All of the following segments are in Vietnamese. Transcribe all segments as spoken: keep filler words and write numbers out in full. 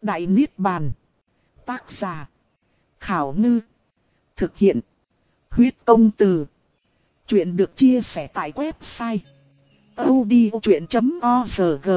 Đại Niết Bàn. Tác giả. Khảo Ngư. Thực hiện. Huyết Công Từ. Chuyện được chia sẻ tại website audiochuyện chấm org.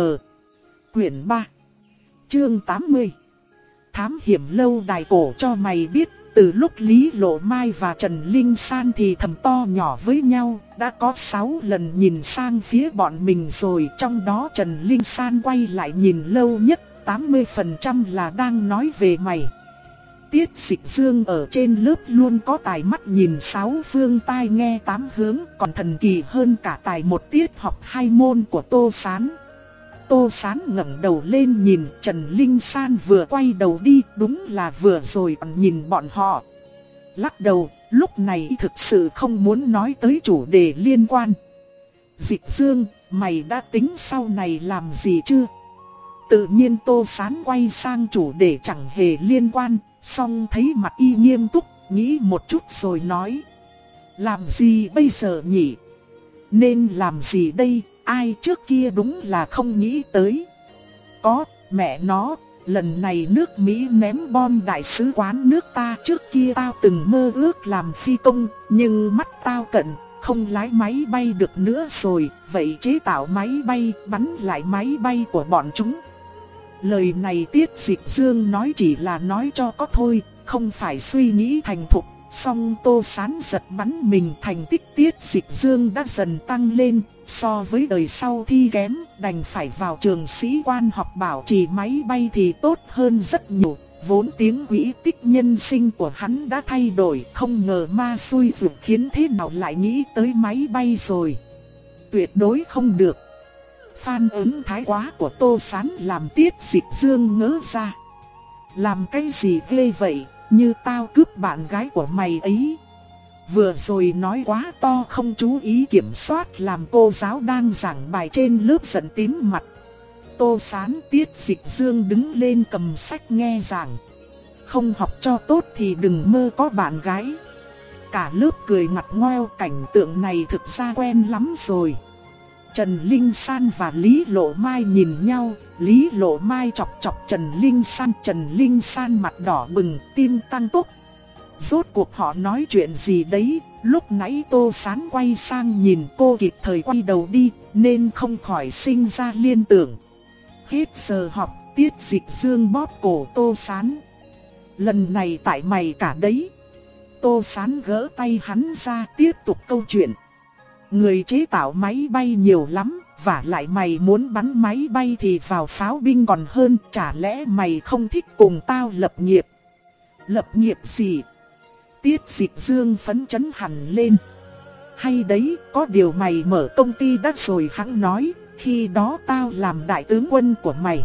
Quyển ba. Chương tám mươi. Thám hiểm lâu đài cổ cho mày biết. Từ lúc Lý Lộ Mai và Trần Linh San thì thầm to nhỏ với nhau, đã có sáu lần nhìn sang phía bọn mình rồi. Trong đó Trần Linh San quay lại nhìn lâu nhất, tám mươi phần trăm là đang nói về mày. Tiết Dịch Dương ở trên lớp luôn có tài mắt nhìn sáu phương tai nghe tám hướng, còn thần kỳ hơn cả tài một tiết học hai môn của Tô Sán. Tô Sán ngẩng đầu lên nhìn Trần Linh San vừa quay đầu đi, đúng là vừa rồi còn nhìn bọn họ. Lắc đầu, lúc này thực sự không muốn nói tới chủ đề liên quan. Dịch Dương, mày đã tính sau này làm gì chưa? Tự nhiên Tô Sán quay sang chủ đề chẳng hề liên quan, song thấy mặt y nghiêm túc, nghĩ một chút rồi nói. Làm gì bây giờ nhỉ? Nên làm gì đây? Ai trước kia đúng là không nghĩ tới. Có, mẹ nó, lần này nước Mỹ ném bom đại sứ quán nước ta. Trước kia tao từng mơ ước làm phi công, nhưng mắt tao cận, không lái máy bay được nữa rồi. Vậy chế tạo máy bay, bắn lại máy bay của bọn chúng. Lời này Tiết Dịch Dương nói chỉ là nói cho có thôi, không phải suy nghĩ thành thục. Song Tô Sán giật bắn mình, thành tích Tiết Dịch Dương đã dần tăng lên. So với đời sau thi kém, đành phải vào trường sĩ quan học bảo trì máy bay thì tốt hơn rất nhiều. Vốn tiếng quỹ tích nhân sinh của hắn đã thay đổi, không ngờ ma xui rủi khiến thế nào lại nghĩ tới máy bay rồi. Tuyệt đối không được. Phản ứng thái quá của Tô Sán làm Tiết Dịch Dương ngớ ra. Làm cái gì ghê vậy, như tao cướp bạn gái của mày ấy. Vừa rồi nói quá to không chú ý kiểm soát làm cô giáo đang giảng bài trên lớp giận tím mặt. Tô Sán Tiết Dịch Dương đứng lên cầm sách nghe giảng. Không học cho tốt thì đừng mơ có bạn gái. Cả lớp cười ngặt ngoeo, cảnh tượng này thực ra quen lắm rồi. Trần Linh San và Lý Lộ Mai nhìn nhau, Lý Lộ Mai chọc chọc Trần Linh San, Trần Linh San mặt đỏ bừng, tim tăng tốc. Rốt cuộc họ nói chuyện gì đấy, lúc nãy Tô Sán quay sang nhìn cô kịp thời quay đầu đi, nên không khỏi sinh ra liên tưởng. Hết giờ học, Tiết Dịch Dương bóp cổ Tô Sán. Lần này tại mày cả đấy. Tô Sán gỡ tay hắn ra tiếp tục câu chuyện. Người chế tạo máy bay nhiều lắm, và lại mày muốn bắn máy bay thì vào pháo binh còn hơn. Chả lẽ mày không thích cùng tao lập nghiệp? Lập nghiệp gì? Tiết Dịch Dương phấn chấn hẳn lên. Hay đấy, có điều mày mở công ty đất rồi hẵng nói, khi đó tao làm đại tướng quân của mày.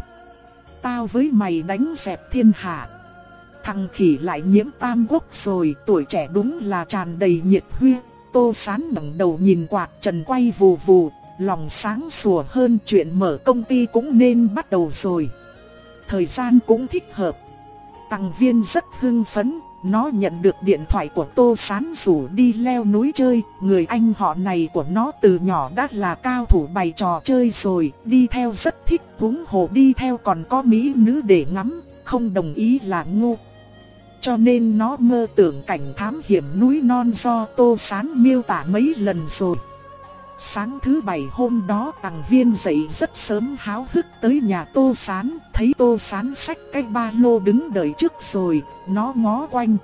Tao với mày đánh dẹp thiên hạ. Thằng khỉ lại nhiễm tam quốc rồi, tuổi trẻ đúng là tràn đầy nhiệt huyết. Tô Sán ngẩng đầu nhìn quạt trần quay vù vù, lòng sáng sủa hơn, chuyện mở công ty cũng nên bắt đầu rồi. Thời gian cũng thích hợp. Tằng Viên rất hưng phấn, nó nhận được điện thoại của Tô Sán rủ đi leo núi chơi. Người anh họ này của nó từ nhỏ đã là cao thủ bày trò chơi rồi, đi theo rất thích, huống hồ đi theo còn có mỹ nữ để ngắm, không đồng ý là ngu. Cho nên nó mơ tưởng cảnh thám hiểm núi non do Tô Sán miêu tả mấy lần rồi. Sáng thứ bảy hôm đó Tằng Viên dậy rất sớm háo hức tới nhà Tô Sán, thấy Tô Sán xách cái ba lô đứng đợi trước rồi, nó ngó quanh.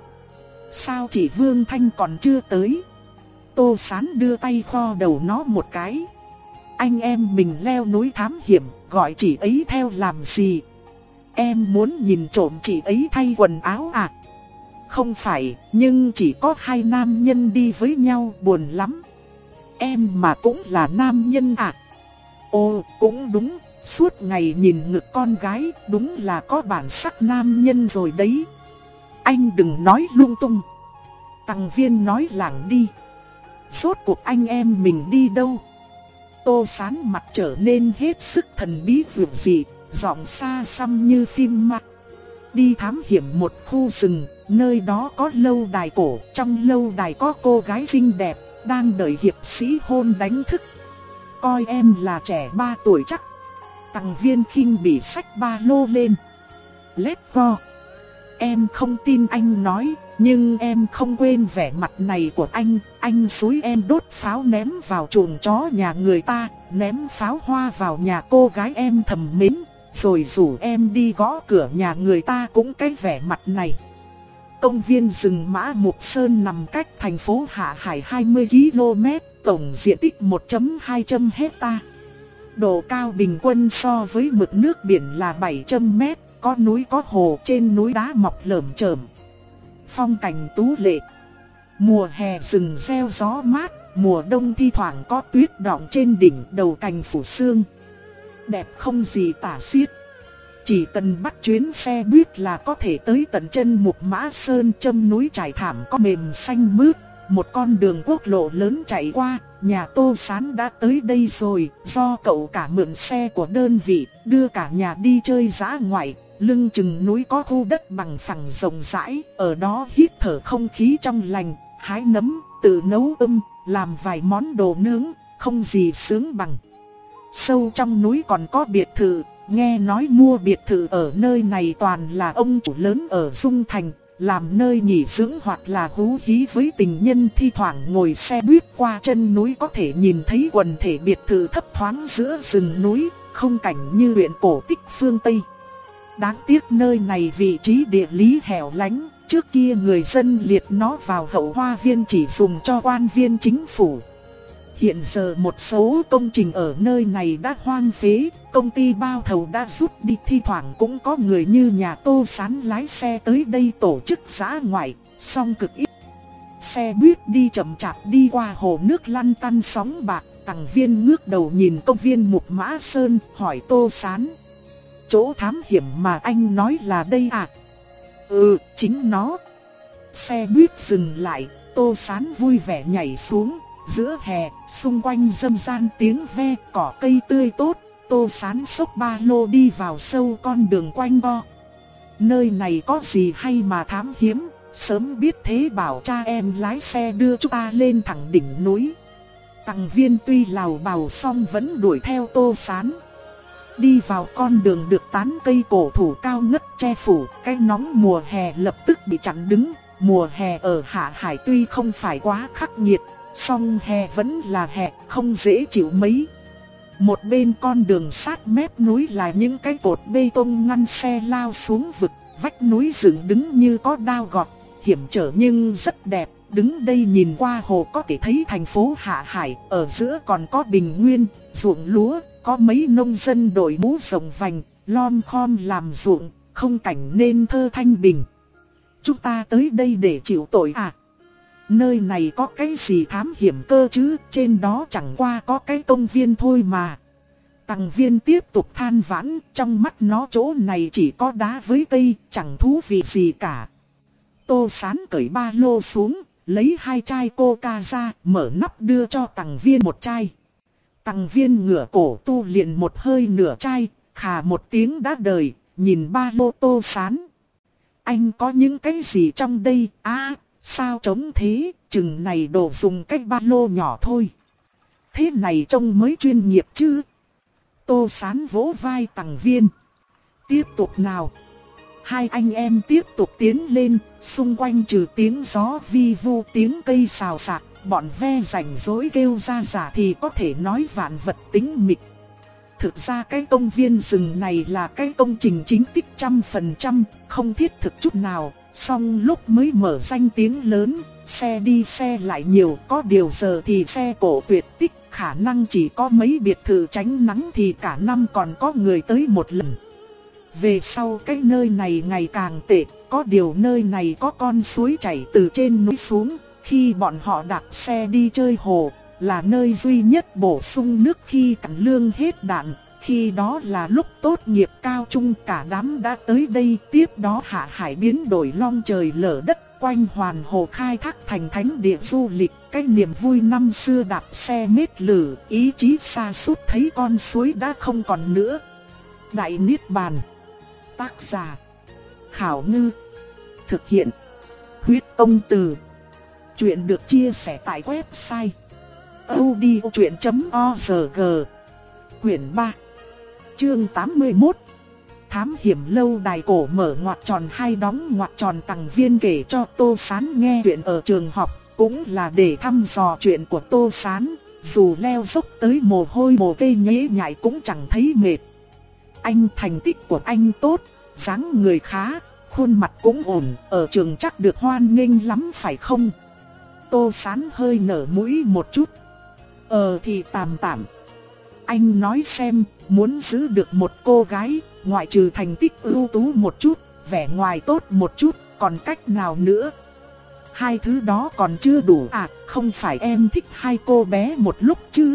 Sao chị Vương Thanh còn chưa tới? Tô Sán đưa tay kho đầu nó một cái. Anh em mình leo núi thám hiểm, gọi chị ấy theo làm gì? Em muốn nhìn trộm chị ấy thay quần áo à? Không phải, nhưng chỉ có hai nam nhân đi với nhau buồn lắm. Em mà cũng là nam nhân à? Ồ, cũng đúng, suốt ngày nhìn ngực con gái, đúng là có bản sắc nam nhân rồi đấy. Anh đừng nói lung tung. Tằng Viên nói lảng đi. Rốt cuộc anh em mình đi đâu? Tô Sán mặt trở nên hết sức thần bí dịu dị, giọng xa xăm như phim ma. Đi thám hiểm một khu rừng, nơi đó có lâu đài cổ, trong lâu đài có cô gái xinh đẹp, đang đợi hiệp sĩ hôn đánh thức. Coi em là trẻ ba tuổi chắc. Tằng Viên khinh bỉ xách ba lô lên. Let's go. Em không tin anh nói, nhưng em không quên vẻ mặt này của anh. Anh xúi em đốt pháo ném vào chuồng chó nhà người ta, ném pháo hoa vào nhà cô gái em thầm mến, rồi rủ em đi gõ cửa nhà người ta cũng cái vẻ mặt này. Công viên rừng Mã Mục Sơn nằm cách thành phố Hạ Hải hai mươi ki lô mét, tổng diện tích một phẩy hai hecta. Độ cao bình quân so với mực nước biển là bảy trăm mét, có núi có hồ, trên núi đá mọc lởm chởm. Phong cảnh tú lệ. Mùa hè rừng reo gió mát, mùa đông thi thoảng có tuyết đọng trên đỉnh, đầu cành phủ sương. Đẹp không gì tả xiết. Chỉ cần bắt chuyến xe buýt là có thể tới tận chân Mục Mã Sơn, châm núi trải thảm có mềm xanh mướt. Một con đường quốc lộ lớn chạy qua, nhà Tô Sán đã tới đây rồi, do cậu cả mượn xe của đơn vị, đưa cả nhà đi chơi dã ngoại. Lưng chừng núi có khu đất bằng phẳng rộng rãi, ở đó hít thở không khí trong lành, hái nấm, tự nấu ươm, làm vài món đồ nướng, không gì sướng bằng. Sâu trong núi còn có biệt thự, nghe nói mua biệt thự ở nơi này toàn là ông chủ lớn ở Dung Thành, làm nơi nghỉ dưỡng hoặc là hú hí với tình nhân. Thi thoảng ngồi xe buýt qua chân núi có thể nhìn thấy quần thể biệt thự thấp thoáng giữa rừng núi, không cảnh như huyện cổ tích phương Tây. Đáng tiếc nơi này vị trí địa lý hẻo lánh, trước kia người dân liệt nó vào hậu hoa viên chỉ dùng cho quan viên chính phủ. Hiện giờ một số công trình ở nơi này đã hoang phế, công ty bao thầu đã rút đi, thi thoảng cũng có người như nhà Tô Sán lái xe tới đây tổ chức dã ngoại, song cực ít. Xe buýt đi chậm chạp đi qua hồ nước lăn tăn sóng bạc, Tằng Viên ngước đầu nhìn công viên Mục Mã Sơn, hỏi Tô Sán. Chỗ thám hiểm mà anh nói là đây à? Ừ, chính nó. Xe buýt dừng lại, Tô Sán vui vẻ nhảy xuống. Giữa hè, xung quanh râm ran tiếng ve, cỏ cây tươi tốt. Tô Sán xốc ba lô đi vào sâu con đường quanh co. Nơi này có gì hay mà thám hiểm, sớm biết thế bảo cha em lái xe đưa chúng ta lên thẳng đỉnh núi. Tằng Viên tuy lào bào xong vẫn đuổi theo Tô Sán. Đi vào con đường được tán cây cổ thụ cao ngất che phủ, cái nóng mùa hè lập tức bị chặn đứng. Mùa hè ở Hạ Hải tuy không phải quá khắc nghiệt, song hè vẫn là hè, không dễ chịu mấy. Một bên con đường sát mép núi là những cái cột bê tông ngăn xe lao xuống vực, vách núi dựng đứng như có đao gọt, hiểm trở nhưng rất đẹp. Đứng đây nhìn qua hồ có thể thấy thành phố Hạ Hải, ở giữa còn có bình nguyên, ruộng lúa, có mấy nông dân đội mũ rộng vành, lom khom làm ruộng, không cảnh nên thơ thanh bình. Chúng ta tới đây để chịu tội à? Nơi này có cái gì thám hiểm cơ chứ, trên đó chẳng qua có cái công viên thôi mà. Tằng Viên tiếp tục than vãn, trong mắt nó chỗ này chỉ có đá với cây, chẳng thú vị gì cả. Tô Sán cởi ba lô xuống, lấy hai chai coca ra, mở nắp đưa cho Tằng Viên một chai. Tằng Viên ngửa cổ tu liền một hơi nửa chai, khà một tiếng đã đời, nhìn ba lô Tô Sán. Anh có những cái gì trong đây? À, sao trống thế, chừng này đồ dùng cái ba lô nhỏ thôi. Thế này trông mới chuyên nghiệp chứ. Tô Sán vỗ vai Tằng Viên. Tiếp tục nào. Hai anh em tiếp tục tiến lên, xung quanh trừ tiếng gió vi vu tiếng cây xào xạc, bọn ve rảnh rỗi kêu ra giả thì có thể nói vạn vật tĩnh mịch. Thực ra cái công viên rừng này là cái công trình chính tích trăm phần trăm, không thiết thực chút nào. Song lúc mới mở danh tiếng lớn, xe đi xe lại nhiều, có điều giờ thì xe cổ tuyệt tích, khả năng chỉ có mấy biệt thự tránh nắng thì cả năm còn có người tới một lần. Về sau cái nơi này ngày càng tệ, có điều nơi này có con suối chảy từ trên núi xuống, khi bọn họ đạp xe đi chơi hồ, là nơi duy nhất bổ sung nước khi cạn lương hết đạn. Khi đó là lúc tốt nghiệp cao trung, cả đám đã tới đây. Tiếp đó Hạ Hải biến đổi long trời lở đất, quanh hoàn hồ khai thác thành thánh địa du lịch. Cái niềm vui năm xưa đạp xe mết lử, ý chí xa sút thấy con suối đã không còn nữa. Đại Niết Bàn. Tác giả Khảo Ngư. Thực hiện Huyết Công Từ. Chuyện được chia sẻ tại website audiochuyện chấm org. Quyển ba, chương tám mươi mốt. thám hiểm lâu đài cổ mở ngoặc tròn hay đóng ngoặc tròn. Tằng Viên kể cho Tô Sán nghe chuyện ở trường học, cũng là để thăm dò chuyện của Tô Sán. Dù leo dốc tới mồ hôi mồ kê nhễ nhại cũng chẳng thấy mệt. Anh thành tích của anh tốt, dáng người khá, khuôn mặt cũng ổn, ở trường chắc được hoan nghênh lắm phải không? Tô Sán hơi nở mũi một chút. Ờ thì tạm tạm. Anh nói xem, muốn giữ được một cô gái, ngoại trừ thành tích ưu tú một chút, vẻ ngoài tốt một chút, còn cách nào nữa? Hai thứ đó còn chưa đủ à, không phải em thích hai cô bé một lúc chứ?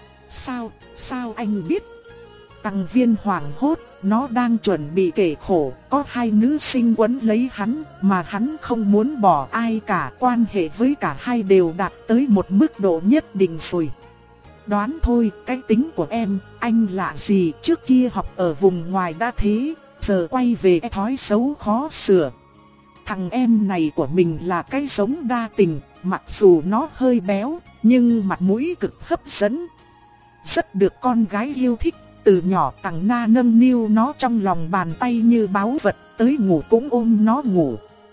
Sao, sao anh biết? Tằng Viên hoảng hốt, nó đang chuẩn bị kể khổ, có hai nữ sinh quấn lấy hắn, mà hắn không muốn bỏ ai cả, quan hệ với cả hai đều đạt tới một mức độ nhất định rồi. Đoán thôi, cái tính của em, anh lạ gì, trước kia học ở vùng ngoài đã thế, giờ quay về cái thói xấu khó sửa. Thằng em này của mình là cái giống đa tình, mặc dù nó hơi béo, nhưng mặt mũi cực hấp dẫn. Rất được con gái yêu thích, từ nhỏ Tằng Na nâng niu nó trong lòng bàn tay như báu vật, tới ngủ cũng ôm nó ngủ.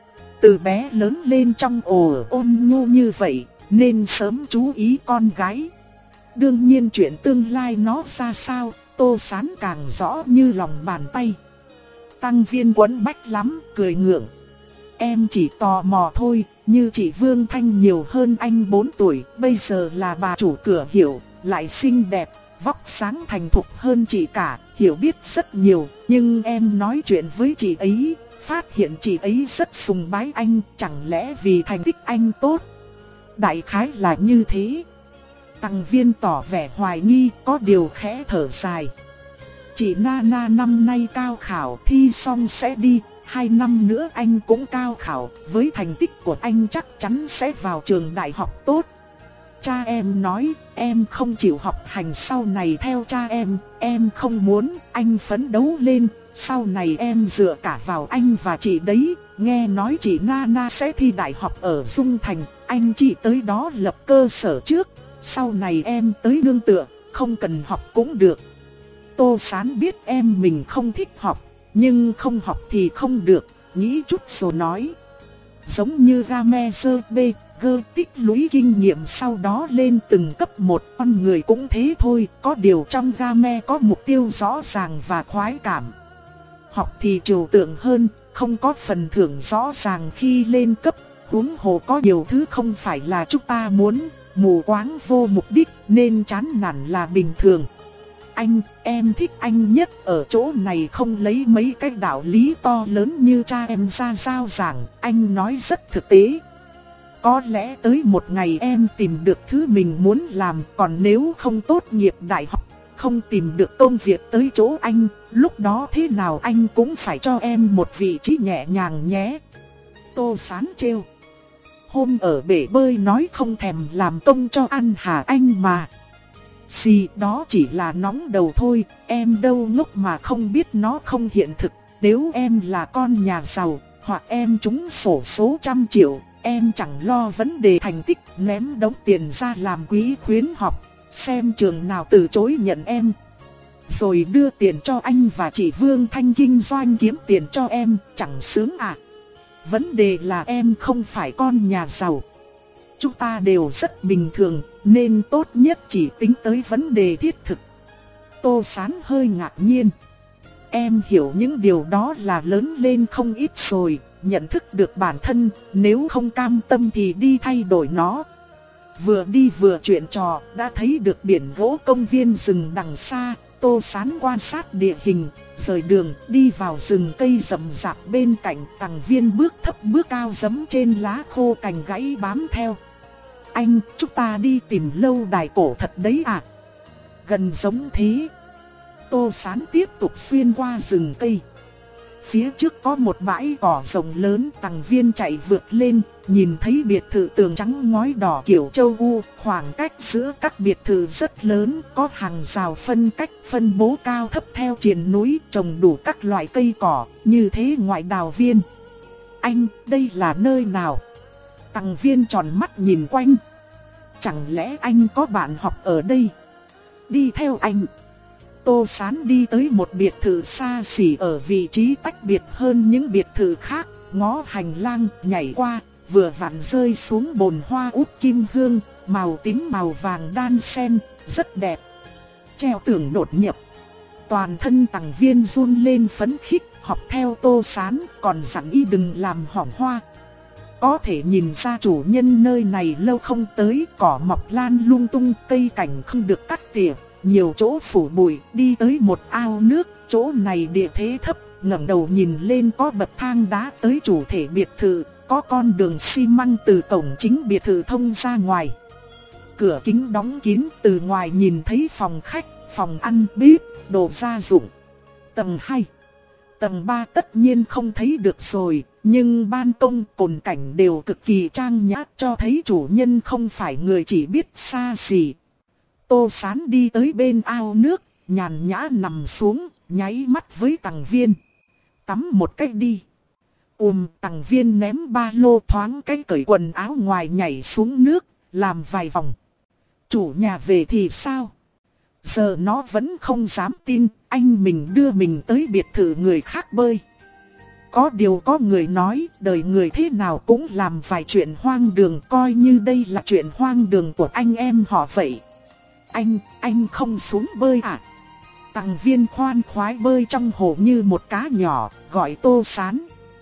Từ bé lớn lên trong ổ ôm nhu như vậy, nên sớm chú ý con gái. Đương nhiên chuyện tương lai nó ra sao, Tô Sán càng rõ như lòng bàn tay. Tằng Viên quấn bách lắm, cười ngượng. Em chỉ tò mò thôi, như chị Vương Thanh nhiều hơn anh bốn tuổi, bây giờ là bà chủ cửa hiệu, lại xinh đẹp, vóc sáng thành thục hơn chị cả, hiểu biết rất nhiều. Nhưng em nói chuyện với chị ấy, phát hiện chị ấy rất sùng bái anh, chẳng lẽ vì thành tích anh tốt? Đại khái là như thế. Tằng Viên tỏ vẻ hoài nghi, có điều khẽ thở dài. Chị Nana năm nay cao khảo thi xong sẽ đi, hai năm nữa anh cũng cao khảo, với thành tích của anh chắc chắn sẽ vào trường đại học tốt. Cha em nói, em không chịu học hành sau này theo cha em, em không muốn, anh phấn đấu lên, sau này em dựa cả vào anh và chị đấy. Nghe nói chị Nana sẽ thi đại học ở Dung Thành, anh chị tới đó lập cơ sở trước, sau này em tới nương tựa, không cần học cũng được. Tô Sán biết em mình không thích học, nhưng không học thì không được, nghĩ chút rồi nói. Giống như Game Sơ B, gơ tích lũy kinh nghiệm sau đó lên từng cấp một, con người cũng thế thôi, có điều trong Game có mục tiêu rõ ràng và khoái cảm. Học thì trừu tượng hơn, không có phần thưởng rõ ràng khi lên cấp, huống hồ có nhiều thứ không phải là chúng ta muốn, mù quáng vô mục đích nên chán nản là bình thường. Anh, em thích anh nhất ở chỗ này không lấy mấy cái đạo lý to lớn như cha em ra giao giảng, anh nói rất thực tế. Có lẽ tới một ngày em tìm được thứ mình muốn làm, còn nếu không tốt nghiệp đại học, không tìm được công việc tới chỗ anh, lúc đó thế nào anh cũng phải cho em một vị trí nhẹ nhàng nhé. Tô Sán trêu. Hôm ở bể bơi nói không thèm làm công cho ăn hả anh mà. Xì, đó chỉ là nóng đầu thôi, em đâu ngốc mà không biết nó không hiện thực. Nếu em là con nhà giàu, hoặc em trúng xổ số trăm triệu, em chẳng lo vấn đề thành tích, ném đống tiền ra làm quý khuyến học, xem trường nào từ chối nhận em, rồi đưa tiền cho anh và chị Vương Thanh kinh doanh kiếm tiền cho em, chẳng sướng à? Vấn đề là em không phải con nhà giàu. Chúng ta đều rất bình thường, nên tốt nhất chỉ tính tới vấn đề thiết thực. Tô Sán hơi ngạc nhiên. Em hiểu những điều đó là lớn lên không ít rồi, nhận thức được bản thân, nếu không cam tâm thì đi thay đổi nó. Vừa đi vừa chuyện trò, đã thấy được biển gỗ công viên rừng đằng xa. Tô Sán quan sát địa hình, rời đường, đi vào rừng cây rậm rạp bên cạnh. Tằng Viên bước thấp bước cao giẫm trên lá khô cành gãy bám theo. Anh, chúng ta đi tìm lâu đài cổ thật đấy à? Gần giống thế. Tô Sán tiếp tục xuyên qua rừng cây. Phía trước có một bãi cỏ rộng lớn, Tằng Viên chạy vượt lên, nhìn thấy biệt thự tường trắng ngói đỏ kiểu châu U, khoảng cách giữa các biệt thự rất lớn, có hàng rào phân cách phân bố cao thấp theo triền núi, trồng đủ các loại cây cỏ, như thế ngoại đào viên. Anh, đây là nơi nào? Tằng Viên tròn mắt nhìn quanh. Chẳng lẽ anh có bạn học ở đây? Đi theo anh. Tô Sán đi tới một biệt thự xa xỉ ở vị trí tách biệt hơn những biệt thự khác, ngó hành lang nhảy qua, vừa vặn rơi xuống bồn hoa út kim hương, màu tím màu vàng đan xen, rất đẹp. Treo tường đột nhập. Toàn thân Tằng Viên run lên phấn khích, học theo Tô Sán, còn dặn y đừng làm hỏng hoa. Có thể nhìn ra chủ nhân nơi này lâu không tới, cỏ mọc lan lung tung, cây cảnh không được cắt tỉa, nhiều chỗ phủ bụi. Đi tới một ao nước, chỗ này địa thế thấp, ngẩng đầu nhìn lên có bậc thang đá tới chủ thể biệt thự, có con đường xi măng từ cổng chính biệt thự thông ra ngoài. Cửa kính đóng kín, từ ngoài nhìn thấy phòng khách, phòng ăn, bếp, đồ gia dụng. Tầng hai, tầng ba tất nhiên không thấy được rồi, nhưng ban công cồn cảnh đều cực kỳ trang nhã, cho thấy chủ nhân không phải người chỉ biết xa xỉ. Tô Sán đi tới bên ao nước, nhàn nhã nằm xuống, nháy mắt với Tằng Viên. Tắm một cách đi. Ùm, Tằng Viên ném ba lô thoáng cái cởi quần áo ngoài nhảy xuống nước, làm vài vòng. Chủ nhà về thì sao? Giờ nó vẫn không dám tin, anh mình đưa mình tới biệt thự người khác bơi. Có điều có người nói, đời người thế nào cũng làm vài chuyện hoang đường, coi như đây là chuyện hoang đường của anh em họ vậy. Anh, anh không xuống bơi à? Tằng Viên khoan khoái bơi trong hồ như một cá nhỏ, gọi Tô Sán.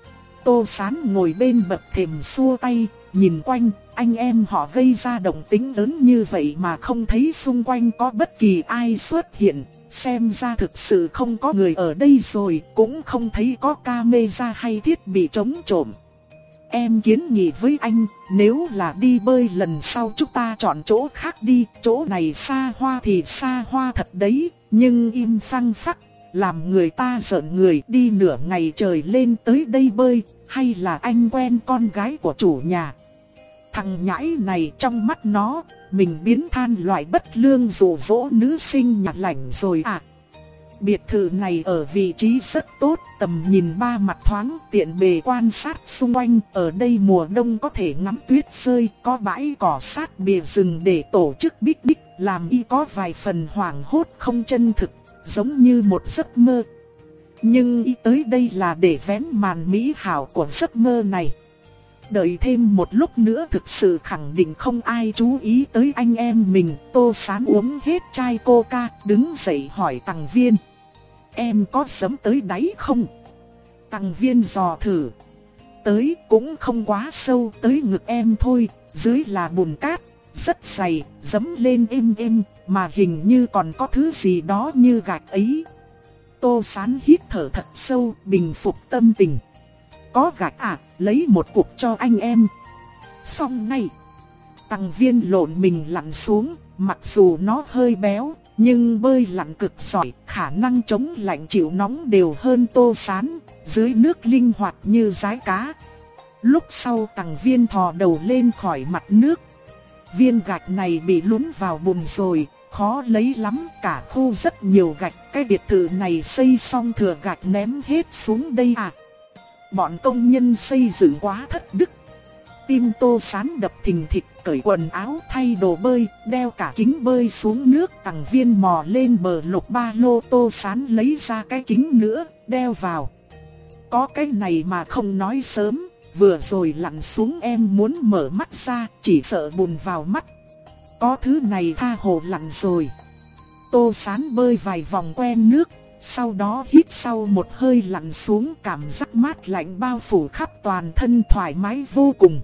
Tô Sán ngồi bên bậc thềm xua tay, nhìn quanh, anh em họ gây ra động tĩnh lớn như vậy mà không thấy xung quanh có bất kỳ ai xuất hiện. Xem ra thực sự không có người ở đây rồi, cũng không thấy có camera hay thiết bị chống trộm. Em kiến nghị với anh, nếu là đi bơi lần sau chúng ta chọn chỗ khác đi, chỗ này xa hoa thì xa hoa thật đấy, nhưng im phăng phắc, làm người ta giận người, đi nửa ngày trời lên tới đây bơi, hay là anh quen con gái của chủ nhà. Thằng nhãi này trong mắt nó, mình biến than loại bất lương dụ dỗ nữ sinh nhà lành rồi à. Biệt thự này ở vị trí rất tốt, tầm nhìn ba mặt thoáng, tiện bề quan sát xung quanh. Ở đây mùa đông có thể ngắm tuyết rơi, có bãi cỏ sát bìa rừng để tổ chức picnic, làm y có vài phần hoảng hốt không chân thực, giống như một giấc mơ. Nhưng y tới đây là để vén màn mỹ hảo của giấc mơ này. Đợi thêm một lúc nữa thực sự khẳng định không ai chú ý tới anh em mình. Tô Sán uống hết chai coca, đứng dậy hỏi Tằng Viên. Em có sấm tới đáy không? Tằng Viên dò thử. Tới cũng không quá sâu, tới ngực em thôi, dưới là bùn cát, rất dày, dẫm lên êm êm, mà hình như còn có thứ gì đó như gạch ấy. Tô Sán hít thở thật sâu, bình phục tâm tình. Có gạch à, lấy một cục cho anh em. Xong ngay. Tằng Viên lộn mình lặn xuống, mặc dù nó hơi béo, nhưng bơi lặn cực giỏi, khả năng chống lạnh chịu nóng đều hơn Tô Sán, dưới nước linh hoạt như rái cá. Lúc sau Tằng Viên thò đầu lên khỏi mặt nước. Viên gạch này bị lún vào bùn rồi, khó lấy lắm, cả khu rất nhiều gạch, cái biệt thự này xây xong thừa gạch ném hết xuống đây à. Bọn công nhân xây dựng quá thất đức. Tim Tô Sán đập thình thịch, cởi quần áo thay đồ bơi, đeo cả kính bơi xuống nước. Tằng Viên mò lên bờ lục ba lô, Tô Sán lấy ra cái kính nữa, đeo vào. Có cái này mà không nói sớm, vừa rồi lặn xuống em muốn mở mắt ra, chỉ sợ bùn vào mắt. Có thứ này tha hồ lặn rồi. Tô Sán bơi vài vòng quen nước, sau đó hít sâu một hơi lặn xuống, cảm giác mát lạnh bao phủ khắp toàn thân, thoải mái vô cùng.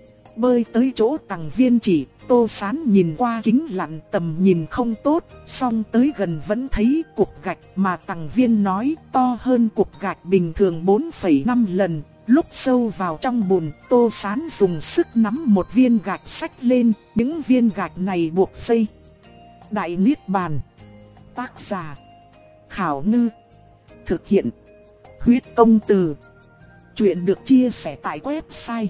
Bơi tới chỗ Tằng Viên chỉ, Tô Sán nhìn qua kính lặn, tầm nhìn không tốt, song tới gần vẫn thấy cục gạch mà Tằng Viên nói to hơn cục gạch bình thường bốn phẩy năm lần. Lúc sâu vào trong bùn, Tô Sán dùng sức nắm một viên gạch xách lên, những viên gạch này buộc dây. Đại Niết Bàn. Tác giả Khảo Ngư. Thực hiện Huyết Công Từ. Chuyện được chia sẻ tại website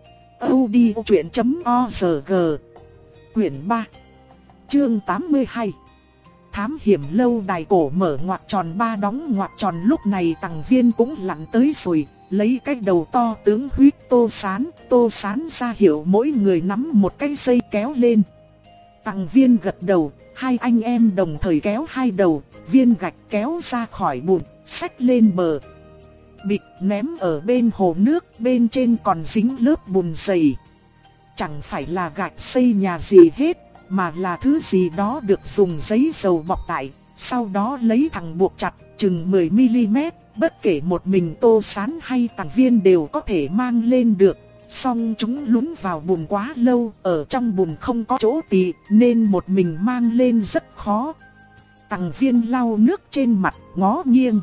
audiochuyện chấm org. Quyển ba, chương tám mươi hai. Thám hiểm lâu đài cổ mở ngoặc tròn ba đóng ngoặc tròn. Lúc này Tằng Viên cũng lặn tới rồi, lấy cái đầu to tướng huyết Tô Sán. Tô Sán ra hiệu mỗi người nắm một cái dây kéo lên. Tằng Viên gật đầu, hai anh em đồng thời kéo hai đầu. viên gạch kéo ra khỏi bùn, xách lên bờ. Bịch ném ở bên hồ nước, bên trên còn dính lớp bùn dày. Chẳng phải là gạch xây nhà gì hết, mà là thứ gì đó được dùng giấy dầu bọc lại, sau đó lấy thẳng buộc chặt, chừng mười mi li mét, bất kể một mình Tô Sán hay Tằng Viên đều có thể mang lên được. Song chúng lún vào bùn quá lâu, ở trong bùn không có chỗ tì, nên một mình mang lên rất khó. Tằng Viên lau nước trên mặt, ngó nghiêng.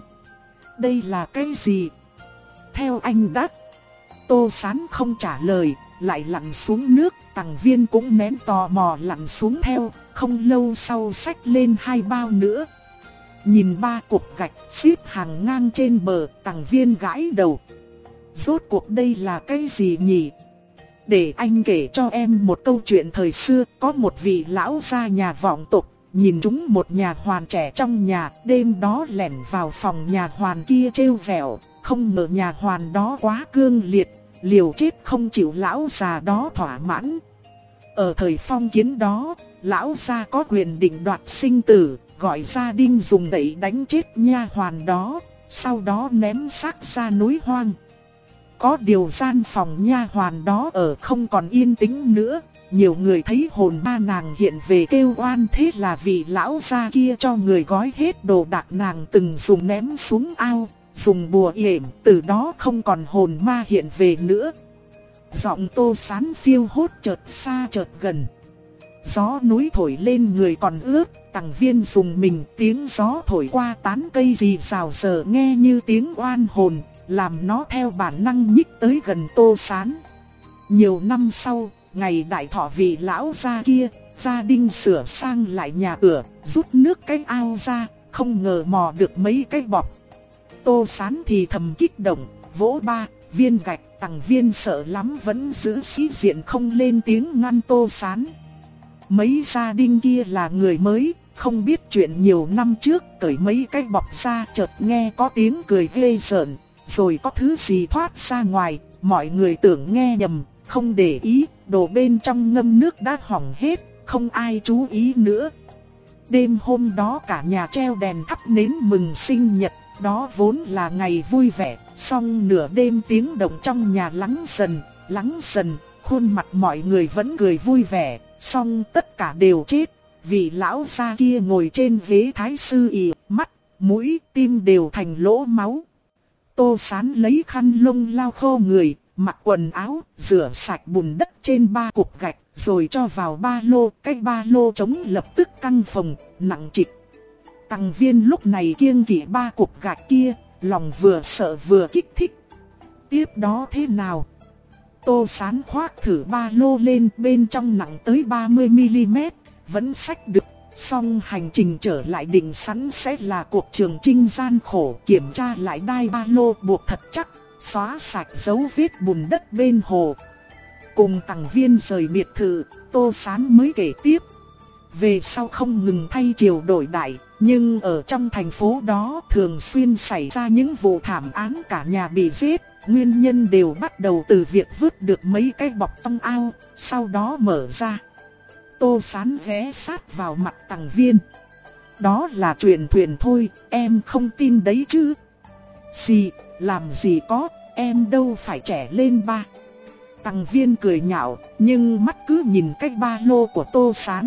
Đây là cái gì? Theo anh đáp. Tô Sán không trả lời, lại lặn xuống nước. Tằng Viên cũng nén tò mò lặn xuống theo, không lâu sau xách lên hai bao nữa. Nhìn ba cục gạch xếp hàng ngang trên bờ, Tằng Viên gãi đầu. Rốt cuộc đây là cái gì nhỉ? Để anh kể cho em một câu chuyện thời xưa. Có một vị lão gia nhà vọng tộc, nhìn trúng một nhà hoàn trẻ trong nhà, đêm đó lẻn vào phòng nhà hoàn kia trêu vẹo. Không ngờ nhà hoàn đó quá cương liệt, liều chết không chịu lão già đó thỏa mãn. Ở thời phong kiến đó, lão gia có quyền định đoạt sinh tử, gọi gia đình dùng đẩy đánh chết nha hoàn đó, sau đó ném xác ra núi hoang. Có điều gian phòng nha hoàn đó ở không còn yên tĩnh nữa, nhiều người thấy hồn ma nàng hiện về kêu oan, thế là vị lão gia kia cho người gói hết đồ đạc nàng từng dùng ném xuống ao, dùng bùa yểm, từ đó không còn hồn ma hiện về nữa. Giọng Tô Sán phiêu hốt chợt xa chợt gần. Gió núi thổi lên người còn ướt, Tằng Viên dùng mình, tiếng gió thổi qua tán cây rì rào giờ nghe như tiếng oan hồn, làm nó theo bản năng nhích tới gần Tô Sán. Nhiều năm sau, ngày đại thọ vị lão gia kia, gia đình sửa sang lại nhà cửa, rút nước cái ao ra, không ngờ mò được mấy cái bọt. Tô Sán thì thầm kích động, vỗ ba viên gạch. Tằng Viên sợ lắm vẫn giữ sĩ diện không lên tiếng ngăn Tô Sán. Mấy gia đình kia là người mới, không biết chuyện nhiều năm trước, cởi mấy cái bọc ra chợt nghe có tiếng cười ghê rợn, rồi có thứ gì thoát ra ngoài, mọi người tưởng nghe nhầm, không để ý, đồ bên trong ngâm nước đã hỏng hết, không ai chú ý nữa. Đêm hôm đó cả nhà treo đèn thắp nến mừng sinh nhật, đó vốn là ngày vui vẻ, song nửa đêm tiếng động trong nhà lắng dần, lắng dần, khuôn mặt mọi người vẫn cười vui vẻ, song tất cả đều chết. Vị lão gia kia ngồi trên ghế thái sư ì, mắt, mũi, tim đều thành lỗ máu. Tô Sán lấy khăn lông lau khô người, mặc quần áo, rửa sạch bùn đất trên ba cục gạch, rồi cho vào ba lô. Cái ba lô trống lập tức căng phồng, nặng trịch. Tằng Viên lúc này kiêng kỵ ba cục gạch kia, lòng vừa sợ vừa kích thích. Tiếp đó thế nào? Tô Sán khoác thử ba lô lên, bên trong nặng tới ba mươi mi li mét, vẫn xách được. Song hành trình trở lại định sẵn sẽ là cuộc trường chinh gian khổ, kiểm tra lại đai ba lô buộc thật chắc, xóa sạch dấu vết bùn đất bên hồ. Cùng Tằng Viên rời biệt thự, Tô Sán mới kể tiếp. Về sau không ngừng thay triều đổi đại, nhưng ở trong thành phố đó thường xuyên xảy ra những vụ thảm án cả nhà bị giết. Nguyên nhân đều bắt đầu từ việc vứt được mấy cái bọc trong ao, sau đó mở ra. Tô Sán ghé sát vào mặt Tằng Viên. Đó là chuyện thuyền thôi, em không tin đấy chứ. Gì, làm gì có, em đâu phải trẻ lên ba. Tằng Viên cười nhạo, nhưng mắt cứ nhìn cái ba lô của Tô Sán.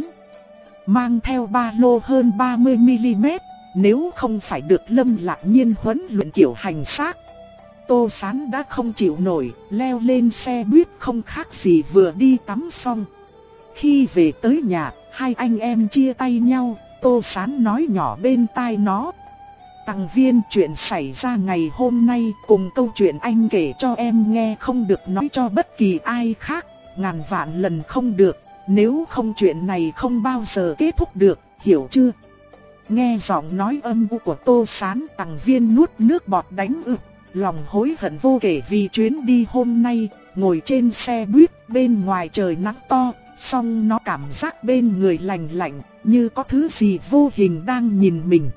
Mang theo ba lô hơn ba mươi mi li mét, nếu không phải được Lâm Lạc Nhiên huấn luyện kiểu hành xác, Tô Sán đã không chịu nổi, leo lên xe buýt không khác gì vừa đi tắm xong. Khi về tới nhà, hai anh em chia tay nhau, Tô Sán nói nhỏ bên tai nó. Tằng Viên, chuyện xảy ra ngày hôm nay cùng câu chuyện anh kể cho em nghe không được nói cho bất kỳ ai khác, ngàn vạn lần không được, nếu không chuyện này không bao giờ kết thúc được, hiểu chưa? Nghe giọng nói âm u của Tô Sán, Tằng Viên nuốt nước bọt đánh ực, lòng hối hận vô kể vì chuyến đi hôm nay, ngồi trên xe buýt bên ngoài trời nắng to. Song nó cảm giác bên người lạnh lạnh, như có thứ gì vô hình đang nhìn mình.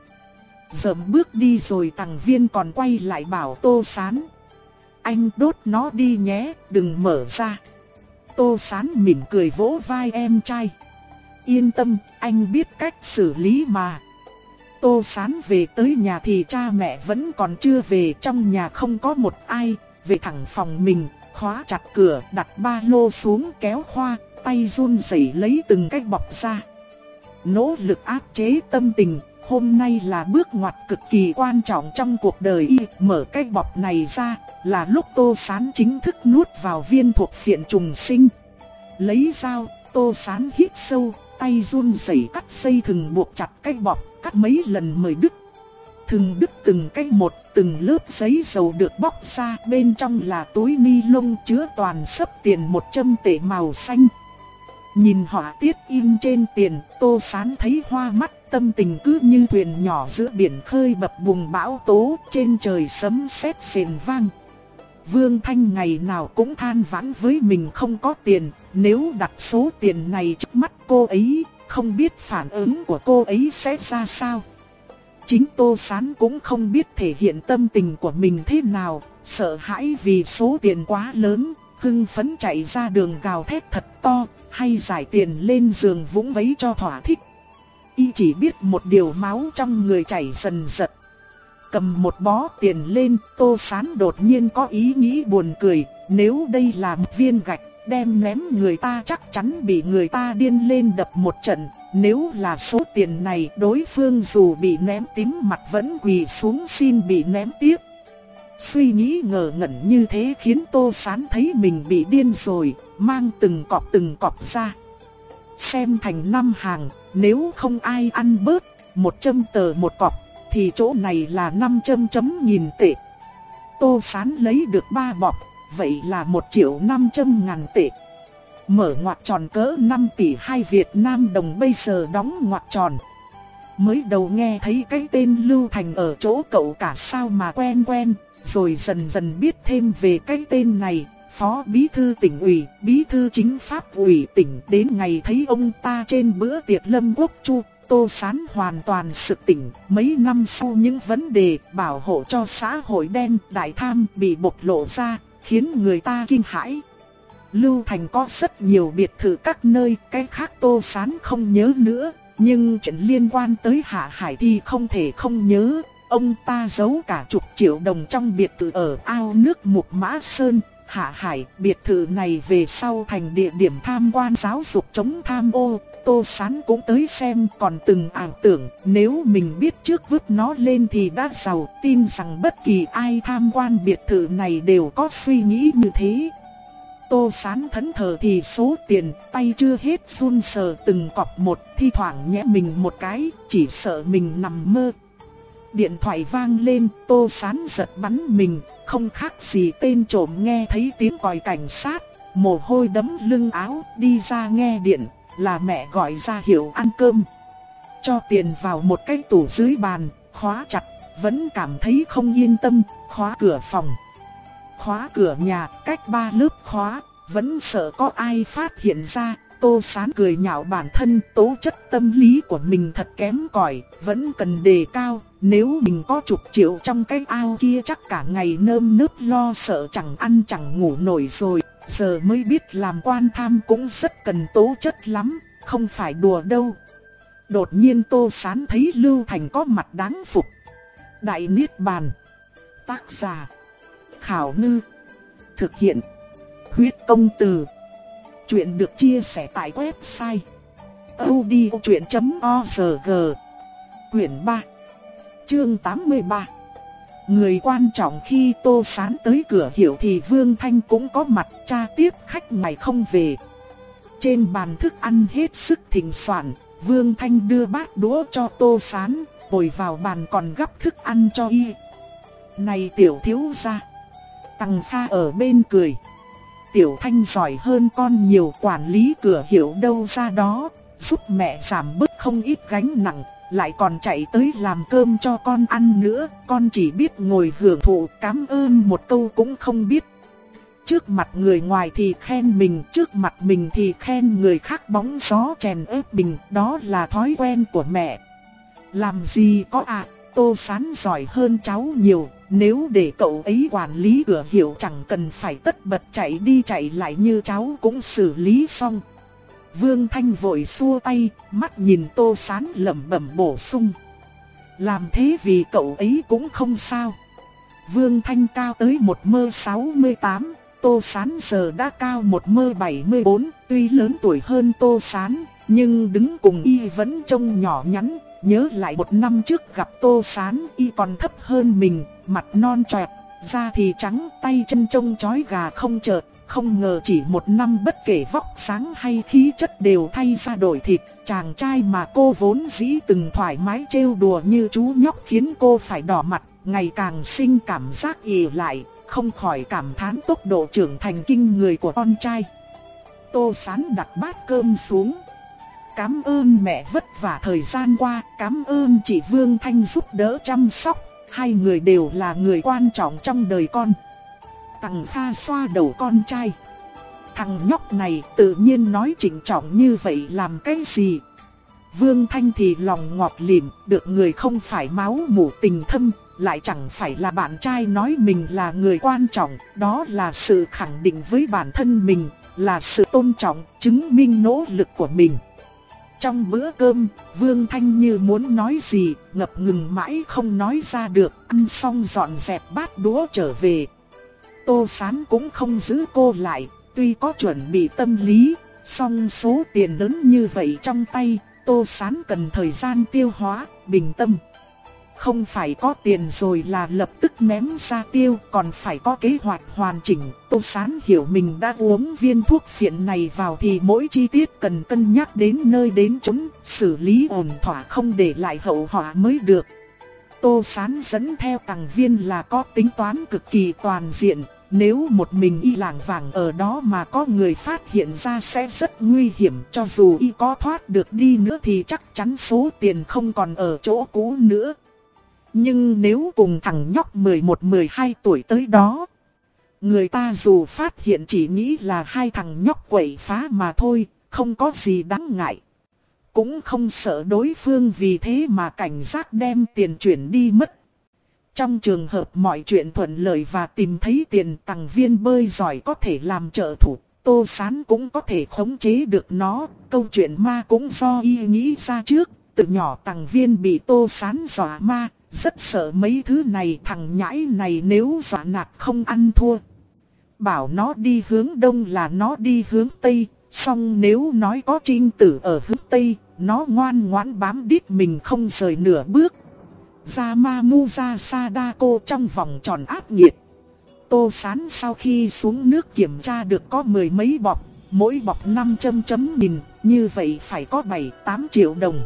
Dậm bước đi rồi Tằng Viên còn quay lại bảo Tô Sán. Anh đốt nó đi nhé, đừng mở ra. Tô Sán mỉm cười vỗ vai em trai. Yên tâm, anh biết cách xử lý mà. Tô Sán về tới nhà thì cha mẹ vẫn còn chưa về, trong nhà không có một ai, về thẳng phòng mình, khóa chặt cửa, đặt ba lô xuống kéo khoa, tay run rẩy lấy từng cái bọc ra. Nỗ lực áp chế tâm tình, hôm nay là bước ngoặt cực kỳ quan trọng trong cuộc đời y, mở cái bọc này ra, là lúc Tô Sán chính thức nuốt vào viên thuộc phiện trùng sinh. Lấy dao, Tô Sán hít sâu, tay run rẩy cắt dây thừng buộc chặt cái bọc, cắt mấy lần mới đứt. Thừng đứt từng cái một, từng lớp giấy dầu được bóc ra, bên trong là túi ni lông chứa toàn xấp tiền một trăm tệ màu xanh. Nhìn họa tiết in trên tiền, Tô Sán thấy hoa mắt, tâm tình cứ như thuyền nhỏ giữa biển khơi bập bùng bão tố, trên trời sấm sét rền vang. Vương Thanh ngày nào cũng than vãn với mình không có tiền, nếu đặt số tiền này trước mắt cô ấy, không biết phản ứng của cô ấy sẽ ra sao. Chính Tô Sán cũng không biết thể hiện tâm tình của mình thế nào, sợ hãi vì số tiền quá lớn, hưng phấn chạy ra đường gào thét thật to, hay giải tiền lên giường vũng vẫy cho thỏa thích. Y chỉ biết một điều, máu trong người chảy dần dật. Cầm một bó tiền lên, Tô Sán đột nhiên có ý nghĩ buồn cười, nếu đây là một viên gạch, đem ném người ta chắc chắn bị người ta điên lên đập một trận. Nếu là số tiền này, đối phương dù bị ném tím mặt vẫn quỳ xuống xin bị ném tiếp. Suy nghĩ ngờ ngẩn như thế khiến Tô Sán thấy mình bị điên rồi, mang từng cọp từng cọp ra. Xem thành năm hàng, nếu không ai ăn bớt, một trăm tờ một cọp, thì chỗ này là năm trăm chấm nghìn tệ. Tô Sán lấy được ba bọc, vậy là một triệu năm trăm ngàn tệ. Mở ngoặc tròn cỡ năm tỷ hai Việt Nam đồng bây giờ đóng ngoặc tròn. Mới đầu nghe thấy cái tên Lưu Thành ở chỗ cậu cả sao mà quen quen, rồi dần dần biết thêm về cái tên này. Phó bí thư tỉnh ủy, bí thư chính pháp ủy tỉnh, đến ngày thấy ông ta trên bữa tiệc Lâm Quốc Chu, Tô Sán hoàn toàn sực tỉnh. Mấy năm sau những vấn đề bảo hộ cho xã hội đen, đại tham bị bộc lộ ra, khiến người ta kinh hãi. Lưu Thành có rất nhiều biệt thự các nơi, cái khác Tô Sán không nhớ nữa, nhưng chuyện liên quan tới Hạ Hải thì không thể không nhớ. Ông ta giấu cả chục triệu đồng trong biệt thự ở ao nước Mục Mã Sơn, Hạ Hải. Biệt thự này về sau thành địa điểm tham quan giáo dục chống tham ô. Tô Sán cũng tới xem, còn từng ảo tưởng nếu mình biết trước vứt nó lên thì đã giàu, tin rằng bất kỳ ai tham quan biệt thự này đều có suy nghĩ như thế. Tô Sán thẫn thờ thì số tiền, tay chưa hết run sờ từng cọp một, thi thoảng nhẽ mình một cái, chỉ sợ mình nằm mơ. Điện thoại vang lên, Tô Sán giật bắn mình, không khác gì tên trộm nghe thấy tiếng còi cảnh sát, mồ hôi đẫm lưng áo, đi ra nghe điện, là mẹ gọi ra hiệu ăn cơm. Cho tiền vào một cái tủ dưới bàn, khóa chặt, vẫn cảm thấy không yên tâm, khóa cửa phòng. Khóa cửa nhà, cách ba lớp khóa, vẫn sợ có ai phát hiện ra. Tô Sán cười nhạo bản thân, tố chất tâm lý của mình thật kém cỏi, vẫn cần đề cao. Nếu mình có chục triệu trong cái ao kia chắc cả ngày nơm nớp lo sợ chẳng ăn chẳng ngủ nổi rồi. Giờ mới biết làm quan tham cũng rất cần tố chất lắm, không phải đùa đâu. Đột nhiên Tô Sán thấy Lưu Thành có mặt đáng phục. Đại Niết Bàn. Tác giả Khảo Ngư. Thực hiện Huyết Công Từ. Chuyện được chia sẻ tại website audiochuyện chấm org. Quyển ba, chương tám mươi ba. Người quan trọng. Khi Tô Sán tới cửa hiệu thì Vương Thanh cũng có mặt, tra tiếp khách ngày không về. Trên bàn thức ăn hết sức thịnh soạn, Vương Thanh đưa bát đũa cho Tô Sán, ngồi vào bàn còn gắp thức ăn cho y. Này tiểu thiếu gia. Tằng Pha ở bên cười. Tiểu Thanh giỏi hơn con nhiều, quản lý cửa hiệu đâu ra đó, giúp mẹ giảm bớt không ít gánh nặng, lại còn chạy tới làm cơm cho con ăn nữa. Con chỉ biết ngồi hưởng thụ, cảm ơn một câu cũng không biết. Trước mặt người ngoài thì khen mình, trước mặt mình thì khen người khác, bóng gió chèn ép mình, đó là thói quen của mẹ. Làm gì có ạ, à, Tô Sán giỏi hơn cháu nhiều. Nếu để cậu ấy quản lý cửa hiệu chẳng cần phải tất bật chạy đi chạy lại như cháu cũng xử lý xong. Vương Thanh vội xua tay, mắt nhìn Tô Sán lẩm bẩm bổ sung. làm thế vì cậu ấy cũng không sao. Vương Thanh cao tới một mơ sáu mươi tám, Tô Sán giờ đã cao một mơ bảy mươi bốn, tuy lớn tuổi hơn Tô Sán, nhưng đứng cùng y vẫn trông nhỏ nhắn. Nhớ lại một năm trước gặp Tô Sán, y còn thấp hơn mình, mặt non choẹt, da thì trắng, tay chân trông chói gà không chợt. Không ngờ chỉ một năm bất kể vóc sáng hay khí chất đều thay ra đổi thịt. Chàng trai mà cô vốn dĩ từng thoải mái trêu đùa như chú nhóc khiến cô phải đỏ mặt, ngày càng sinh cảm giác ì lại, không khỏi cảm thán tốc độ trưởng thành kinh người của con trai. Tô Sán đặt bát cơm xuống. Cảm ơn mẹ vất vả thời gian qua, cảm ơn chị Vương Thanh giúp đỡ chăm sóc, hai người đều là người quan trọng trong đời con. Tằng Kha xoa đầu con trai. Thằng nhóc này tự nhiên nói trịnh trọng như vậy làm cái gì? Vương Thanh thì lòng ngọt lịm, được người không phải máu mủ tình thâm, lại chẳng phải là bạn trai nói mình là người quan trọng, đó là sự khẳng định với bản thân mình, là sự tôn trọng, chứng minh nỗ lực của mình. Trong bữa cơm, Vương Thanh như muốn nói gì, ngập ngừng mãi không nói ra được, ăn xong dọn dẹp bát đũa trở về. Tô Sán cũng không giữ cô lại, tuy có chuẩn bị tâm lý, song số tiền lớn như vậy trong tay, Tô Sán cần thời gian tiêu hóa, bình tâm. Không phải có tiền rồi là lập tức ném ra tiêu, còn phải có kế hoạch hoàn chỉnh. Tô Sán hiểu mình đã uống viên thuốc phiện này vào thì mỗi chi tiết cần cân nhắc đến nơi đến chốn, xử lý ổn thỏa không để lại hậu họa mới được. Tô Sán dẫn theo Tằng Viên là có tính toán cực kỳ toàn diện. Nếu một mình y lảng vảng ở đó mà có người phát hiện ra sẽ rất nguy hiểm. Cho dù y có thoát được đi nữa thì chắc chắn số tiền không còn ở chỗ cũ nữa. Nhưng nếu cùng thằng nhóc mười một mười hai tuổi tới đó, người ta dù phát hiện chỉ nghĩ là hai thằng nhóc quậy phá mà thôi, không có gì đáng ngại. Cũng không sợ đối phương vì thế mà cảnh giác đem tiền chuyển đi mất. Trong trường hợp mọi chuyện thuận lợi và tìm thấy tiền, Tằng Viên bơi giỏi có thể làm trợ thủ, Tô Sán cũng có thể khống chế được nó. Câu chuyện ma cũng do y nghĩ ra trước, từ nhỏ Tằng Viên bị Tô Sán dọa ma, rất sợ mấy thứ này. Thằng nhãi này nếu dọa nạt không ăn thua. Bảo nó đi hướng đông là nó đi hướng tây, song nếu nói có trinh tử ở hướng tây, nó ngoan ngoãn bám đít mình không rời nửa bước. Yamamuza Sadako trong vòng tròn ác nghiệt. Tô Sán sau khi xuống nước kiểm tra được có mười mấy bọc, mỗi bọc năm chấm chấm nghìn, như vậy phải có bảy tám triệu đồng.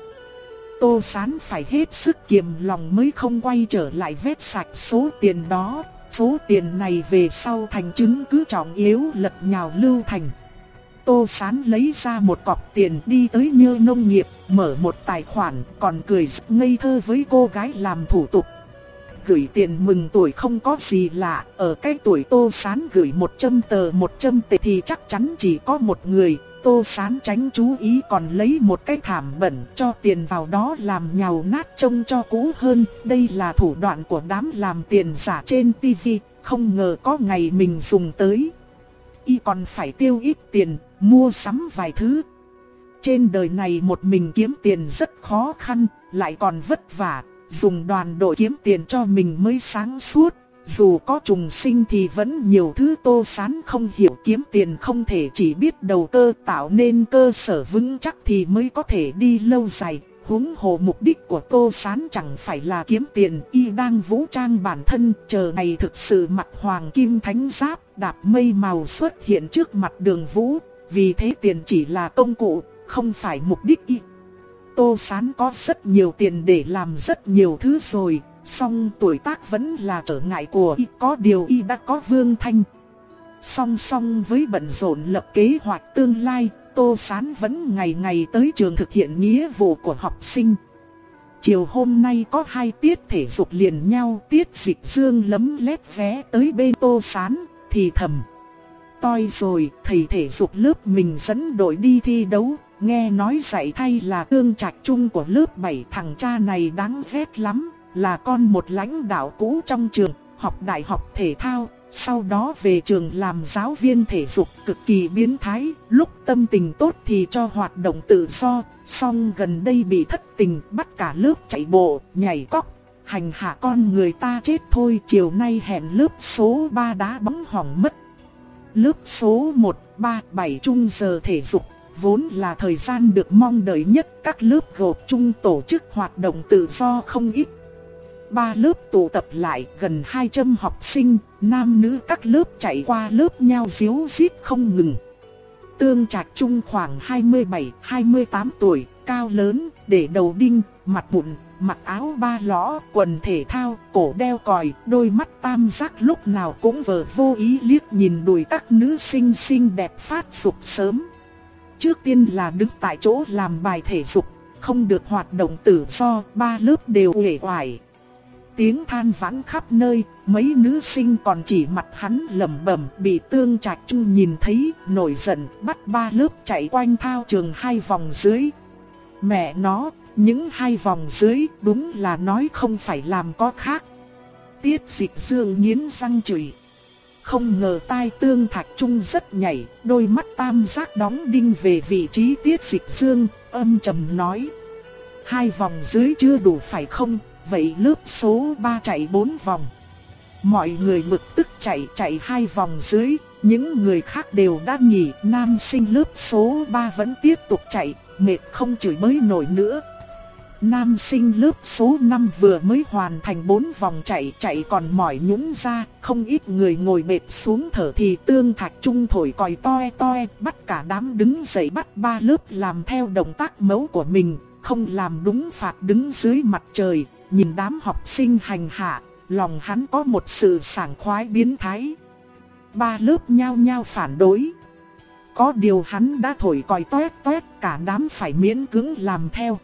Tô Sán phải hết sức kiềm lòng mới không quay trở lại vét sạch số tiền đó. Số tiền này về sau thành chứng cứ trọng yếu lật nhào Lưu Thành. Tô Sán lấy ra một cọc tiền đi tới Nhơ Nông Nghiệp, mở một tài khoản, còn cười rất ngây thơ với cô gái làm thủ tục. Gửi tiền mừng tuổi không có gì lạ, ở cái tuổi Tô Sán gửi một trăm tờ một trăm tệ thì chắc chắn chỉ có một người. Tô Sán tránh chú ý còn lấy một cái thảm bẩn cho tiền vào đó làm nhàu nát trông cho cũ hơn. Đây là thủ đoạn của đám làm tiền giả trên tivi, không ngờ có ngày mình dùng tới. Y còn phải tiêu ít tiền, mua sắm vài thứ. Trên đời này một mình kiếm tiền rất khó khăn, lại còn vất vả. Dùng đoàn đội kiếm tiền cho mình mới sáng suốt. Dù có trùng sinh thì vẫn nhiều thứ Tô Sán không hiểu. Kiếm tiền không thể chỉ biết đầu cơ, tạo nên cơ sở vững chắc thì mới có thể đi lâu dài. Huống hồ mục đích của Tô Sán chẳng phải là kiếm tiền, y đang vũ trang bản thân, chờ ngày thực sự mặc hoàng kim thánh giáp, đạp mây màu xuất hiện trước mặt Đường Vũ. Vì thế tiền chỉ là công cụ, không phải mục đích y. Tô Sán có rất nhiều tiền để làm rất nhiều thứ rồi, song tuổi tác vẫn là trở ngại của y, có điều y đã có Vương Thanh. Song song với bận rộn lập kế hoạch tương lai, Tô Sán vẫn ngày ngày tới trường thực hiện nghĩa vụ của học sinh. Chiều hôm nay có hai tiết thể dục liền nhau, tiết Dịch Dương lấm lét vé tới bên Tô Sán, thì thầm. Toi rồi, thầy thể dục lớp mình dẫn đội đi thi đấu, nghe nói dạy thay là Tương Trạch Trung của lớp bảy. Thằng cha này đáng ghét lắm, là con một lãnh đạo cũ trong trường, học đại học thể thao, Sau đó về trường làm giáo viên thể dục cực kỳ biến thái, lúc tâm tình tốt thì cho hoạt động tự do, song gần đây bị thất tình bắt cả lớp chạy bộ, nhảy cóc, hành hạ con người ta chết thôi. Chiều nay hẹn lớp số ba đá bóng hỏng mất. Lớp số một, ba, bảy chung giờ thể dục, vốn là thời gian được mong đợi nhất, các lớp gộp chung tổ chức hoạt động tự do không ít. Ba lớp tụ tập lại gần hai trăm học sinh, nam nữ các lớp chạy qua lớp nhau díu dít không ngừng. Tương Trạch Trung khoảng hai mươi bảy hai mươi tám tuổi, cao lớn, để đầu đinh, mặt mụn, mặc áo ba lõ, quần thể thao, cổ đeo còi, đôi mắt tam giác lúc nào cũng vờ vô ý liếc nhìn đùi các nữ sinh xinh đẹp phát dục sớm. Trước tiên là đứng tại chỗ làm bài thể dục, không được hoạt động tự do, ba lớp đều uể oải. Tiếng than vãn khắp nơi, mấy nữ sinh còn chỉ mặt hắn lẩm bẩm, bị Tương Trạch Trung nhìn thấy, nổi giận, bắt ba lớp chạy quanh thao trường hai vòng dưới. Mẹ nó, những hai vòng dưới, đúng là nói không phải làm có khác. Tiết Dịch Dương nghiến răng chửi. Không ngờ tai Tương Trạch Trung rất nhảy, đôi mắt tam giác đóng đinh về vị trí Tiết Dịch Dương, âm trầm nói. Hai vòng dưới chưa đủ phải không? Vậy lớp số ba chạy bốn vòng. Mọi người bực tức chạy chạy hai vòng dưới, những người khác đều đã nghỉ, nam sinh lớp số ba vẫn tiếp tục chạy, mệt không chửi bới nổi nữa. Nam sinh lớp số năm vừa mới hoàn thành bốn vòng chạy, chạy còn mỏi nhũn ra, không ít người ngồi bệt xuống thở thì Tương Trạch Trung thổi còi toe toe, bắt cả đám đứng dậy, bắt ba lớp làm theo động tác mẫu của mình, không làm đúng phạt đứng dưới mặt trời. Nhìn đám học sinh hành hạ, lòng hắn có một sự sảng khoái biến thái. Ba lớp nhao nhao phản đối. Có điều hắn đã thổi còi toét toét, cả đám phải miễn cưỡng làm theo.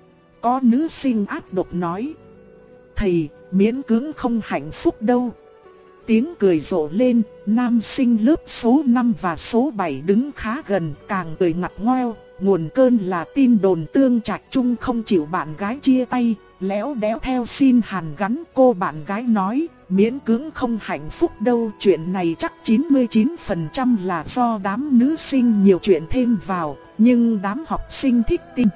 Có nữ sinh ác độc nói. Thầy, miễn cưỡng không hạnh phúc đâu. Tiếng cười rộ lên, nam sinh lớp số năm và số bảy đứng khá gần, càng cười ngặt ngoeo. Nguồn cơn là tin đồn Tương Trạch Trung không chịu bạn gái chia tay, léo đéo theo xin hàn gắn. Cô bạn gái nói, miễn cưỡng không hạnh phúc đâu. Chuyện này chắc chín mươi chín phần trăm là do đám nữ sinh nhiều chuyện thêm vào, nhưng đám học sinh thích tin.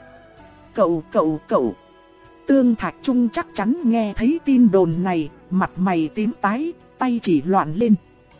Cậu cậu cậu Tương Trạch Trung chắc chắn nghe thấy tin đồn này, mặt mày tím tái, tay chỉ loạn lên.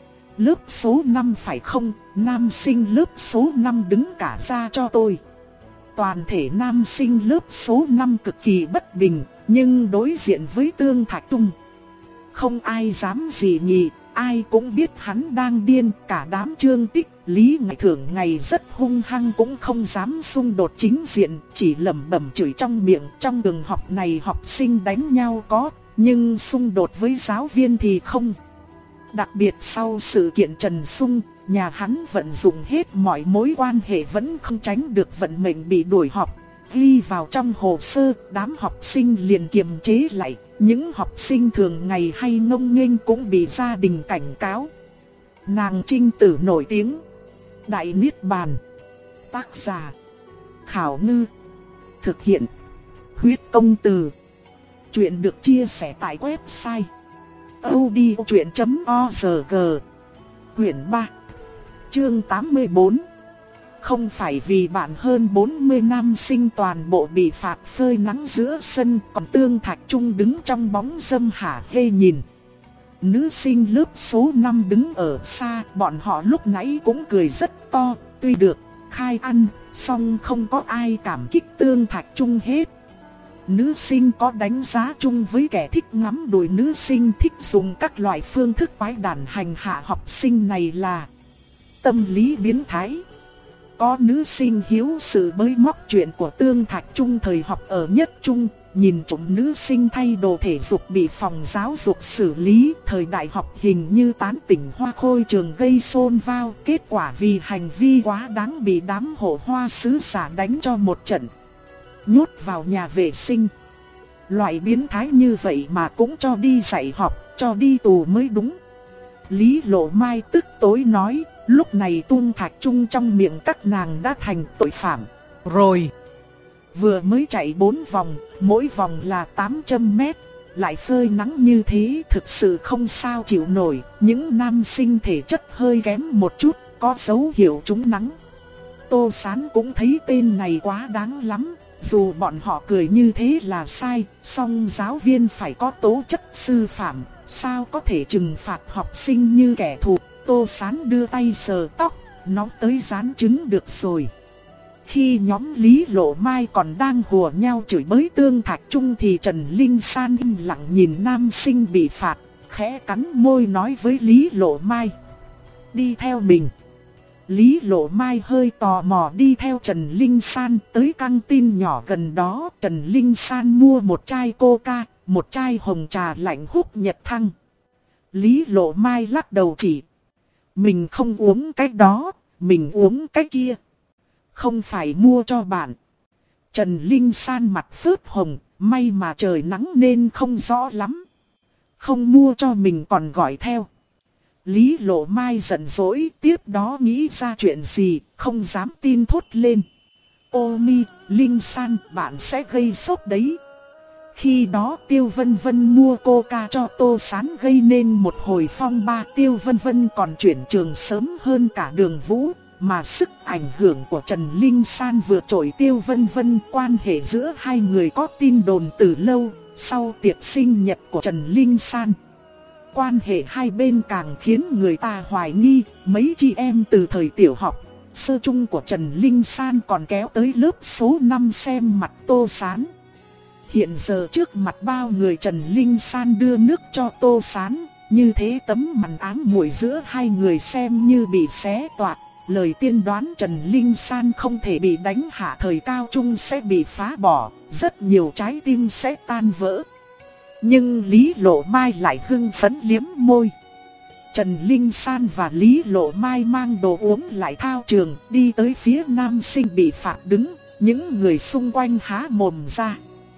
Lớp số năm phải không? Nam sinh lớp số năm đứng cả ra cho tôi. Toàn thể nam sinh lớp số năm cực kỳ bất bình, nhưng đối diện với Tương Trạch Trung, không ai dám gì nhỉ, ai cũng biết hắn đang điên. Cả đám Trương Tích, Lý Ngày thường ngày rất hung hăng cũng không dám xung đột chính diện, chỉ lẩm bẩm chửi trong miệng. Trong trường học này học sinh đánh nhau có, nhưng xung đột với giáo viên thì không. Đặc biệt sau sự kiện Trần Sung, nhà hắn vận dụng hết mọi mối quan hệ vẫn không tránh được vận mệnh bị đuổi học. Ghi vào trong hồ sơ, đám học sinh liền kiềm chế lại. Những học sinh thường ngày hay ngông nghênh cũng bị gia đình cảnh cáo. Nàng Trinh Tử nổi tiếng. Đại Niết Bàn. Tác giả Khảo Ngư. Thực hiện Huyết Công Từ. Chuyện được chia sẻ tại website audiochuyện chấm org. Quyển ba, chương tám mươi bốn. Không phải vì bạn hơn bốn mươi nam sinh toàn bộ bị phạt phơi nắng giữa sân, còn Tương Trạch Trung đứng trong bóng râm hả hê nhìn. Nữ sinh lớp số năm đứng ở xa, bọn họ lúc nãy cũng cười rất to, tuy được khai ăn, song không có ai cảm kích Tương Trạch Trung hết. Nữ sinh có đánh giá chung với kẻ thích ngắm đùi nữ sinh thích dùng các loại phương thức quái đản hành hạ học sinh này là tâm lý biến thái. Có nữ sinh hiếu sự bới móc chuyện của Tương Trạch Trung thời học ở nhất trung, nhìn trộm nữ sinh thay đồ thể dục bị phòng giáo dục xử lý. Thời đại học hình như tán tỉnh Hoa Khôi trường gây xôn xao, kết quả vì hành vi quá đáng bị đám hộ hoa sứ giả đánh cho một trận, nhốt vào nhà vệ sinh. Loại biến thái như vậy mà cũng cho đi dạy học, cho đi tù mới đúng. Lý Lộ Mai tức tối nói, lúc này Tương Trạch Trung trong miệng các nàng đã thành tội phạm rồi. Vừa mới chạy bốn vòng, mỗi vòng là tám trăm mét, lại phơi nắng như thế thực sự không sao chịu nổi. Những nam sinh thể chất hơi kém một chút, có dấu hiệu trúng nắng. Tô Sán cũng thấy tên này quá đáng lắm. Dù bọn họ cười như thế là sai, song giáo viên phải có tố chất sư phạm, sao có thể trừng phạt học sinh như kẻ thù. Tô Sán đưa tay sờ tóc, nó tới dán trứng được rồi. Khi nhóm Lý Lộ Mai còn đang hùa nhau chửi bới Tương Thạch Trung thì Trần Linh San im lặng nhìn nam sinh bị phạt, khẽ cắn môi nói với Lý Lộ Mai: đi theo mình. Lý Lộ Mai hơi tò mò đi theo Trần Linh San tới căng tin nhỏ gần đó. Trần Linh San mua một chai coca, một chai hồng trà lạnh hút nhật thăng. Lý Lộ Mai lắc đầu chỉ: mình không uống cái đó, mình uống cái kia. Không phải mua cho bạn. Trần Linh San mặt phớt hồng, may mà trời nắng nên không rõ lắm. Không mua cho mình còn gọi theo. Lý Lộ Mai giận dỗi, tiếp đó nghĩ ra chuyện gì, không dám tin thốt lên: ô mi, Linh San, bạn sẽ gây sốt đấy. Khi đó Tiêu Vân Vân mua coca cho Tô Sán gây nên một hồi phong ba. Tiêu Vân Vân còn chuyển trường sớm hơn cả Đường Vũ, mà sức ảnh hưởng của Trần Linh San vượt trội Tiêu Vân Vân. Quan hệ giữa hai người có tin đồn từ lâu, sau tiệc sinh nhật của Trần Linh San, quan hệ hai bên càng khiến người ta hoài nghi. Mấy chị em từ thời tiểu học, sơ trung của Trần Linh San còn kéo tới lớp số năm xem mặt Tô Sán. Hiện giờ trước mặt bao người Trần Linh San đưa nước cho Tô Sán, như thế tấm màn ám muội giữa hai người xem như bị xé toạc. Lời tiên đoán Trần Linh San không thể bị đánh hạ thời cao trung sẽ bị phá bỏ, rất nhiều trái tim sẽ tan vỡ. Nhưng Lý Lộ Mai lại hưng phấn liếm môi. Trần Linh San và Lý Lộ Mai mang đồ uống lại thao trường, đi tới phía nam sinh bị phạt đứng. Những người xung quanh há mồm ra.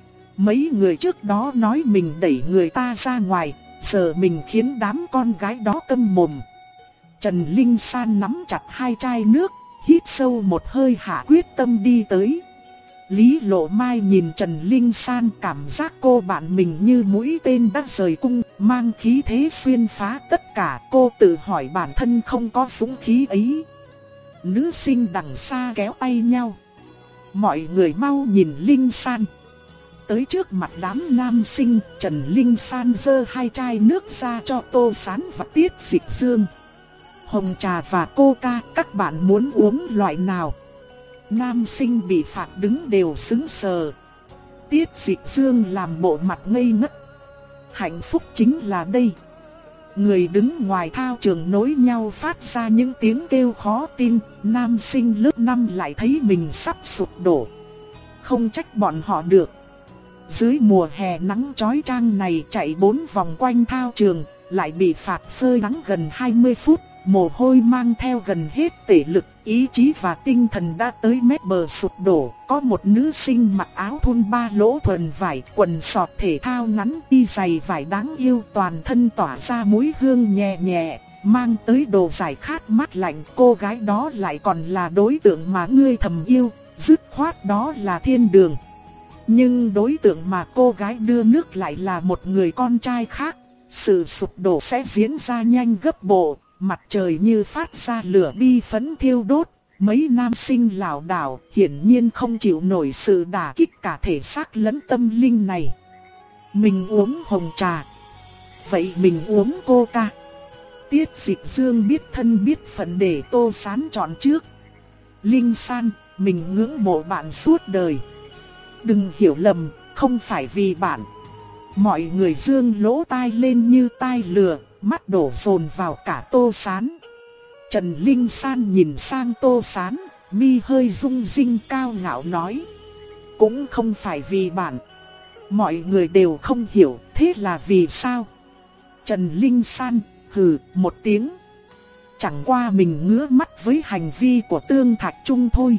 Mấy người trước đó nói mình đẩy người ta ra ngoài, giờ mình khiến đám con gái đó câm mồm. Trần Linh San nắm chặt hai chai nước, hít sâu một hơi hạ quyết tâm đi tới. Lý Lộ Mai nhìn Trần Linh San, cảm giác cô bạn mình như mũi tên đã rời cung, mang khí thế xuyên phá tất cả. Cô tự hỏi bản thân không có dũng khí ấy. Nữ sinh đằng xa kéo tay nhau. Mọi người mau nhìn Linh San. Tới trước mặt đám nam sinh, Trần Linh San giơ hai chai nước ra cho Tô Sán và Tiết Dịch Dương. Hồng trà và coca, các bạn muốn uống loại nào? Nam sinh bị phạt đứng đều sững sờ. Tiết Dịch Dương làm bộ mặt ngây ngất. Hạnh phúc chính là đây. Người đứng ngoài thao trường nối nhau phát ra những tiếng kêu khó tin. Nam sinh lớp năm lại thấy mình sắp sụp đổ. Không trách bọn họ được. Dưới mùa hè nắng chói chang này chạy bốn vòng quanh thao trường, lại bị phạt phơi nắng gần hai mươi phút. Mồ hôi mang theo gần hết thể lực, ý chí và tinh thần đã tới mép bờ sụp đổ. Có một nữ sinh mặc áo thun ba lỗ thuần vải, quần sọt thể thao ngắn, đi giày vải đáng yêu, toàn thân tỏa ra mùi hương nhẹ nhẹ, mang tới đồ giải khát mát lạnh. Cô gái đó lại còn là đối tượng mà ngươi thầm yêu, dứt khoát đó là thiên đường. Nhưng đối tượng mà cô gái đưa nước lại là một người con trai khác. Sự sụp đổ sẽ diễn ra nhanh gấp bội. Mặt trời như phát ra lửa bi phấn thiêu đốt. Mấy nam sinh lảo đảo, hiển nhiên không chịu nổi sự đả kích cả thể xác lẫn tâm linh này. Mình uống hồng trà. Vậy mình uống coca. Tiết Dịch Dương biết thân biết phận để Tô Sán chọn trước. Linh San, mình ngưỡng mộ bạn suốt đời. Đừng hiểu lầm, không phải vì bạn. Mọi người dương lỗ tai lên như tai lừa, mắt đổ dồn vào cả Tô Sán. Trần Linh San nhìn sang Tô Sán, mi hơi rung rinh cao ngạo nói: cũng không phải vì bạn. Mọi người đều không hiểu, thế là vì sao? Trần Linh San hừ một tiếng. Chẳng qua mình ngứa mắt với hành vi của Tương Thạch Trung thôi.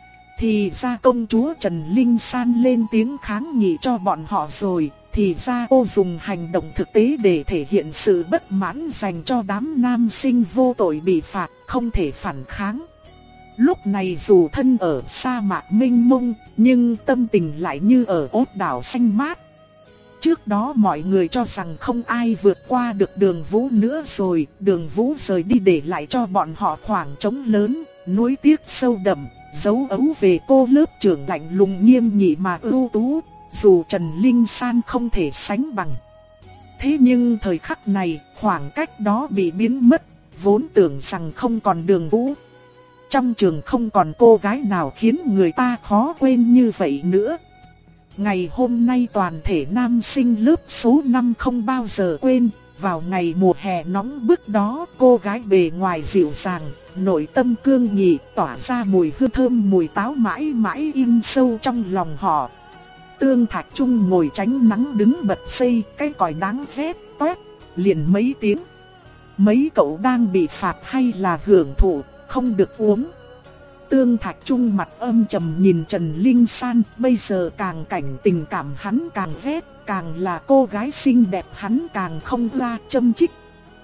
Thì ra công chúa Trần Linh San lên tiếng kháng nghị cho bọn họ rồi. Thì ra cô dùng hành động thực tế để thể hiện sự bất mãn dành cho đám nam sinh vô tội bị phạt, không thể phản kháng. Lúc này dù thân ở sa mạc mênh mông, nhưng tâm tình lại như ở ốt đảo xanh mát. Trước đó mọi người cho rằng không ai vượt qua được Đường Vũ nữa rồi, Đường Vũ rời đi để lại cho bọn họ khoảng trống lớn, nuối tiếc sâu đậm, dấu ấu về cô lớp trưởng lạnh lùng nghiêm nghị mà ưu tú, dù Trần Linh San không thể sánh bằng. Thế nhưng thời khắc này, khoảng cách đó bị biến mất, vốn tưởng rằng không còn Đường Vũ. Trong trường không còn cô gái nào khiến người ta khó quên như vậy nữa. Ngày hôm nay toàn thể nam sinh lớp số năm không bao giờ quên, vào ngày mùa hè nóng bức đó, cô gái bề ngoài dịu dàng, nội tâm cương nghị, tỏa ra mùi hương thơm mùi táo mãi mãi in sâu trong lòng họ. Tương Thạch Trung ngồi tránh nắng đứng bật xây, cái còi đáng ghét toét, liền mấy tiếng. Mấy cậu đang bị phạt hay là hưởng thụ, không được uống. Tương Thạch Trung mặt âm trầm nhìn Trần Linh San, bây giờ càng cảnh tình cảm hắn càng ghét, càng là cô gái xinh đẹp hắn càng không ra châm chích.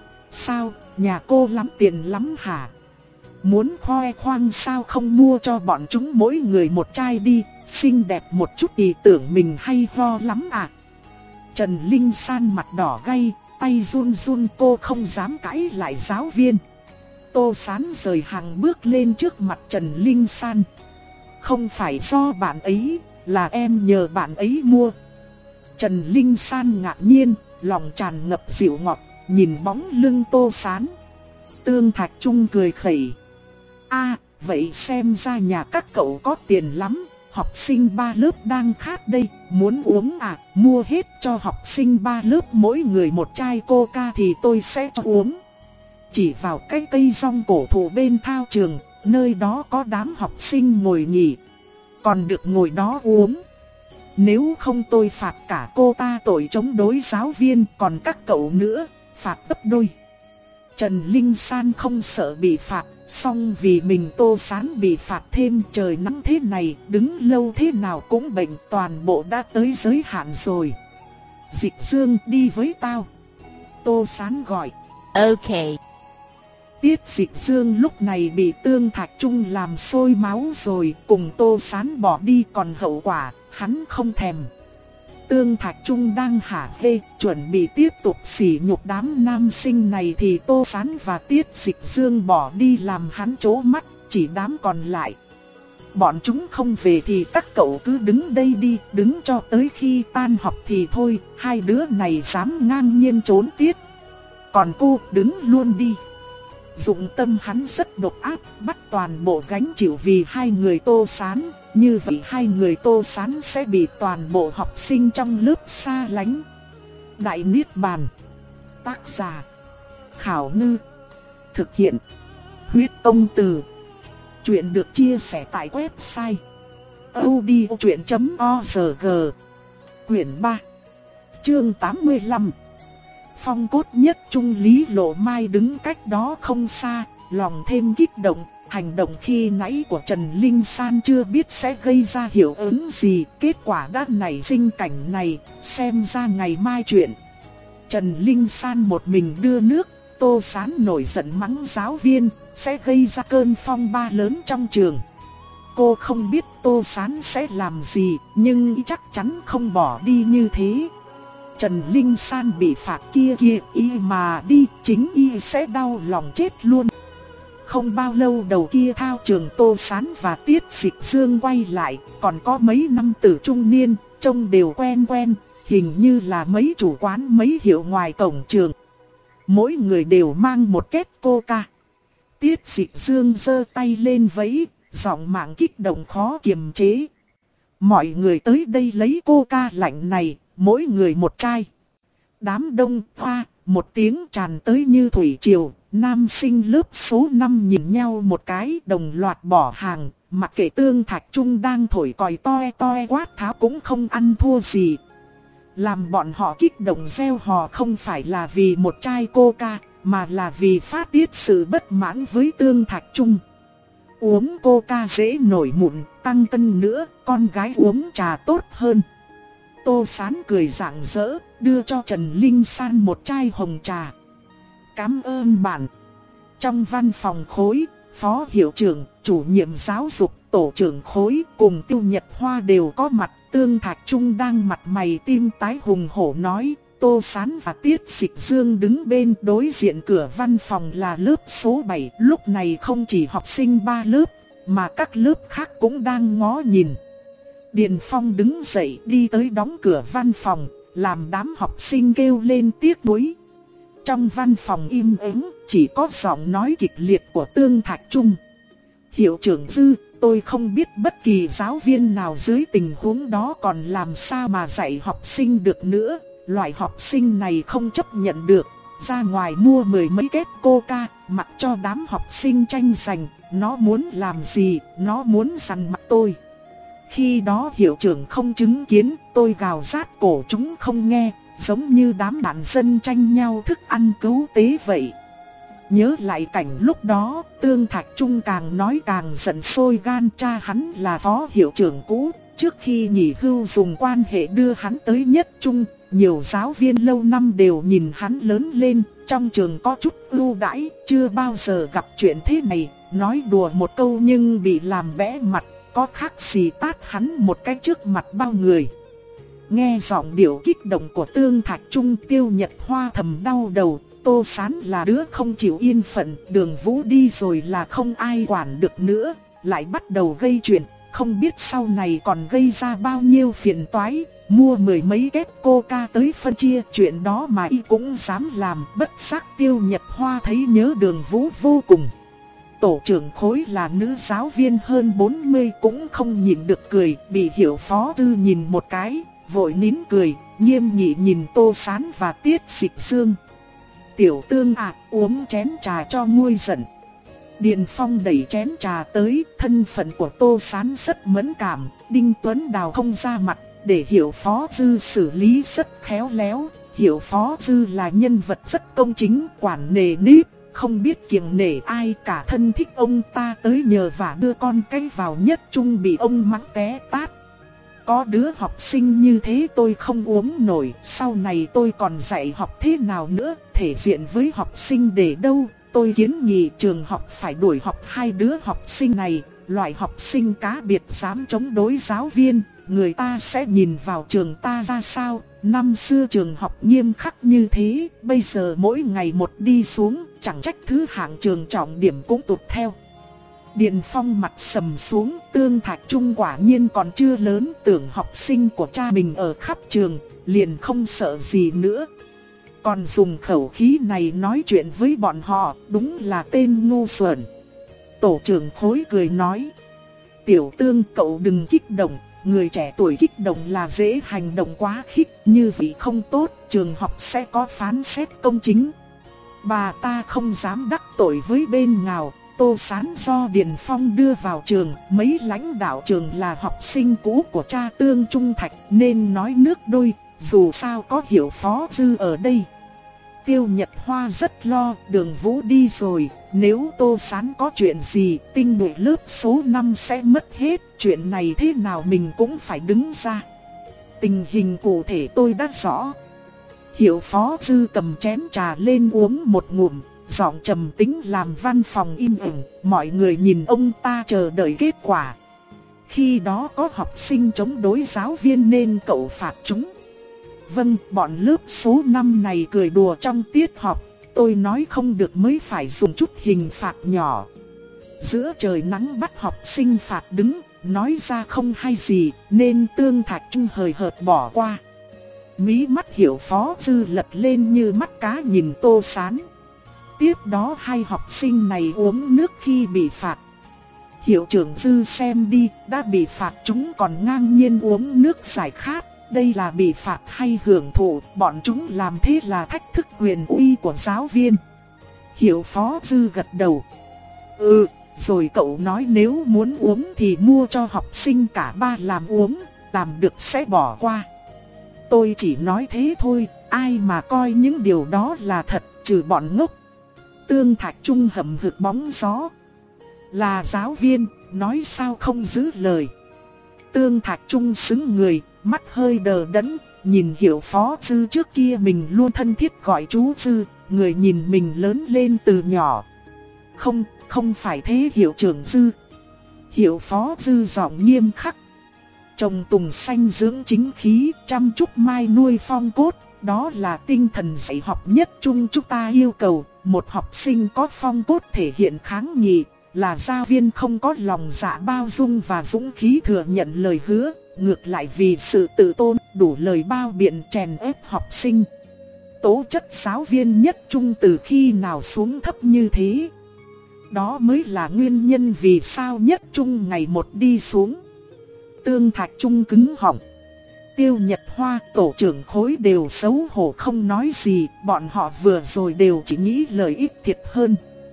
Sao, nhà cô lắm tiền lắm hả? Muốn khoe khoang sao không mua cho bọn chúng mỗi người một chai đi, xinh đẹp một chút thì tưởng mình hay ho lắm à? Trần Linh San mặt đỏ gay, tay run run, cô không dám cãi lại giáo viên. Tô Sán rời hàng bước lên trước mặt Trần Linh San. Không phải do bạn ấy, là em nhờ bạn ấy mua. Trần Linh San ngạc nhiên, lòng tràn ngập dịu ngọt, nhìn bóng lưng Tô Sán. Tương Thạch Trung cười khẩy. A, vậy xem ra nhà các cậu có tiền lắm, học sinh ba lớp đang khát đây, muốn uống à, mua hết cho học sinh ba lớp mỗi người một chai coca thì tôi sẽ cho uống. Chỉ vào cái cây rong cổ thụ bên thao trường, nơi đó có đám học sinh ngồi nghỉ, còn được ngồi đó uống. Nếu không tôi phạt cả cô ta tội chống đối giáo viên, còn các cậu nữa, phạt gấp đôi. Trần Linh San không sợ bị phạt, song vì mình Tô Sán bị phạt thêm, trời nắng thế này, đứng lâu thế nào cũng bệnh, toàn bộ đã tới giới hạn rồi. Dịch Dương đi với tao. Tô Sán gọi. Ok. Tiết Dịch Dương lúc này bị Tương Thạch Trung làm sôi máu rồi, cùng Tô Sán bỏ đi, còn hậu quả, hắn không thèm. Tương Thạch Trung đang hả hê, chuẩn bị tiếp tục sỉ nhục đám nam sinh này thì Tô Sán và Tiết Dịch Dương bỏ đi làm hắn trố mắt, chỉ đám còn lại. Bọn chúng không về thì các cậu cứ đứng đây đi, đứng cho tới khi tan học thì thôi, hai đứa này dám ngang nhiên trốn tiết. Còn cô đứng luôn đi. Dụng tâm hắn rất độc ác, bắt toàn bộ gánh chịu vì hai người Tô Sán. Như vậy hai người Tô Sán sẽ bị toàn bộ học sinh trong lớp xa lánh. Đại Niết Bàn. Tác giả Khảo Ngư. Thực hiện Huyết Công Từ. Chuyện được chia sẻ tại website audiochuyện chấm org. Quyển ba, chương tám mươi lăm. Phong cốt nhất trung Lý Lộ Mai đứng cách đó không xa, lòng thêm kích động. Hành động khi nãy của Trần Linh San chưa biết sẽ gây ra hiệu ứng gì, kết quả đã nảy sinh cảnh này, xem ra ngày mai chuyện. Trần Linh San một mình đưa nước, Tô Sán nổi giận mắng giáo viên, sẽ gây ra cơn phong ba lớn trong trường. Cô không biết Tô Sán sẽ làm gì, nhưng chắc chắn không bỏ đi như thế. Trần Linh San bị phạt kia kia y mà đi, chính y sẽ đau lòng chết luôn. Không bao lâu đầu kia thao trường Tô Sán và Tiết Dịch Dương quay lại, còn có mấy nam tử trung niên, trông đều quen quen, hình như là mấy chủ quán mấy hiệu ngoài cổng trường. Mỗi người đều mang một két coca. Tiết Dịch Dương giơ tay lên vẫy, giọng mạng kích động khó kiềm chế. Mọi người tới đây lấy coca lạnh này, mỗi người một chai. Đám đông hoa, một tiếng tràn tới như thủy triều. Nam sinh lớp số năm nhìn nhau một cái, đồng loạt bỏ hàng, mặc kệ Tương Thạch Trung đang thổi còi toe toe quát tháo cũng không ăn thua gì. Làm bọn họ kích động reo hò không phải là vì một chai coca, mà là vì phát tiết sự bất mãn với Tương Thạch Trung. Uống coca dễ nổi mụn, tăng cân nữa, con gái uống trà tốt hơn. Tô Sán cười rạng rỡ, đưa cho Trần Linh San một chai hồng trà. Cảm ơn bạn. Trong văn phòng khối, phó hiệu trưởng, chủ nhiệm giáo dục, tổ trưởng khối cùng Tiêu Nhật Hoa đều có mặt. Tương Thạch Trung đang mặt mày tim tái hùng hổ nói. Tô Sán và Tiết Dịch Dương đứng bên đối diện cửa văn phòng là lớp số bảy. Lúc này không chỉ học sinh ba lớp, mà các lớp khác cũng đang ngó nhìn. Điền Phong đứng dậy đi tới đóng cửa văn phòng, làm đám học sinh kêu lên tiếc nuối. Trong văn phòng im ắng, chỉ có giọng nói kịch liệt của Tương Thạch Trung. Hiệu trưởng Dư, tôi không biết bất kỳ giáo viên nào dưới tình huống đó còn làm sao mà dạy học sinh được nữa. Loại học sinh này không chấp nhận được, ra ngoài mua mười mấy két coca, mặc cho đám học sinh tranh giành. Nó muốn làm gì, nó muốn dằn mặt tôi. Khi đó hiệu trưởng không chứng kiến, tôi gào rát cổ chúng không nghe, giống như đám đàn dân tranh nhau thức ăn cứu tế vậy. Nhớ lại cảnh lúc đó, Tương Thạch Trung càng nói càng giận sôi gan. Cha hắn là phó hiệu trưởng cũ, trước khi nghỉ hưu dùng quan hệ đưa hắn tới nhất trung. Nhiều giáo viên lâu năm đều nhìn hắn lớn lên, trong trường có chút ưu đãi, chưa bao giờ gặp chuyện thế này. Nói đùa một câu nhưng bị làm bẽ mặt, có khác gì tát hắn một cái trước mặt bao người. Nghe giọng điệu kích động của Tương Thạch Trung, Tiêu Nhật Hoa thầm đau đầu. Tô Sán là đứa không chịu yên phận, Đường Vũ đi rồi là không ai quản được nữa, lại bắt đầu gây chuyện, không biết sau này còn gây ra bao nhiêu phiền toái. Mua mười mấy két coca tới phân chia, chuyện đó mà y cũng dám làm. Bất giác Tiêu Nhật Hoa thấy nhớ Đường Vũ vô cùng. Tổ trưởng khối là nữ giáo viên hơn bốn mươi cũng không nhịn được cười, bị Hiệu Phó Tư nhìn một cái, vội nín cười, nghiêm nghị nhìn Tô Sán và Tiết Dịch Dương. Tiểu Tương à, uống chén trà cho nguôi giận. Điền Phong đẩy chén trà tới, thân phận của Tô Sán rất mẫn cảm, Đinh Tuấn Đào không ra mặt, để Hiệu Phó Dư xử lý rất khéo léo. Hiệu Phó Dư là nhân vật rất công chính, quản nề nếp, không biết kiêng nể ai cả, thân thích ông ta tới nhờ vả đưa con cái vào nhất trung bị ông mắng té tát. Có đứa học sinh như thế tôi không uống nổi, sau này tôi còn dạy học thế nào nữa, thể diện với học sinh để đâu. Tôi kiến nghị trường học phải đuổi học hai đứa học sinh này, loại học sinh cá biệt dám chống đối giáo viên, người ta sẽ nhìn vào trường ta ra sao. Năm xưa trường học nghiêm khắc như thế, bây giờ mỗi ngày một đi xuống, chẳng trách thứ hạng trường trọng điểm cũng tụt theo. Điền Phong mặt sầm xuống, Tương Thạch Trung quả nhiên còn chưa lớn, tưởng học sinh của cha mình ở khắp trường, liền không sợ gì nữa. Còn dùng khẩu khí này nói chuyện với bọn họ, đúng là tên ngu xuẩn. Tổ trưởng khối cười nói, Tiểu Tương cậu đừng kích động, người trẻ tuổi kích động là dễ hành động quá khích, như vậy không tốt, trường học sẽ có phán xét công chính. Bà ta không dám đắc tội với bên nào. Tô Sán do Điền Phong đưa vào trường, mấy lãnh đạo trường là học sinh cũ của cha Tương Trung Thạch nên nói nước đôi, dù sao có Hiệu Phó Dư ở đây. Tiêu Nhật Hoa rất lo, Đường Vũ đi rồi, nếu Tô Sán có chuyện gì, tinh nhuệ lớp số năm sẽ mất hết, chuyện này thế nào mình cũng phải đứng ra. Tình hình cụ thể tôi đã rõ. Hiệu Phó Dư cầm chén trà lên uống một ngụm, giọng trầm tĩnh làm văn phòng im ắng, mọi người nhìn ông ta chờ đợi kết quả. Khi đó có học sinh chống đối giáo viên nên cậu phạt chúng. Vâng, bọn lớp số năm này cười đùa trong tiết học, tôi nói không được mới phải dùng chút hình phạt nhỏ. Giữa trời nắng bắt học sinh phạt đứng, nói ra không hay gì, nên Tương Thạch Trung hời hợt bỏ qua. Mí mắt Hiệu Phó Dư lật lên như mắt cá nhìn Tô Sán. Tiếp đó hai học sinh này uống nước khi bị phạt. Hiệu trưởng Dư xem đi, đã bị phạt chúng còn ngang nhiên uống nước giải khát. Đây là bị phạt hay hưởng thụ, bọn chúng làm thế là thách thức quyền uy của giáo viên. Hiệu Phó Dư gật đầu. Ừ, rồi cậu nói nếu muốn uống thì mua cho học sinh cả ba làm uống, làm được sẽ bỏ qua. Tôi chỉ nói thế thôi, ai mà coi những điều đó là thật, trừ bọn ngốc. Tương Thạch Trung hậm hực bóng gió. Là giáo viên, nói sao không giữ lời. Tương Thạch Trung sững người, mắt hơi đờ đẫn, nhìn Hiệu Phó Dư trước kia mình luôn thân thiết gọi chú Dư, người nhìn mình lớn lên từ nhỏ. Không, không phải thế Hiệu trưởng Dư. Hiệu Phó Dư giọng nghiêm khắc. Trồng tùng xanh dưỡng chính khí, chăm chút mai nuôi phong cốt, đó là tinh thần dạy học nhất chung chúng ta yêu cầu. Một học sinh có phong cốt thể hiện kháng nghị, là giáo viên không có lòng dạ bao dung và dũng khí thừa nhận lời hứa, ngược lại vì sự tự tôn, đủ lời bao biện chèn ép học sinh. Tố chất giáo viên nhất trung từ khi nào xuống thấp như thế. Đó mới là nguyên nhân vì sao nhất trung ngày một đi xuống. Tương Thạch Trung cứng họng. Tiêu Nhật Hoa, tổ trưởng khối đều xấu hổ không nói gì, bọn họ vừa rồi đều chỉ nghĩ lợi ích thiệt hơn.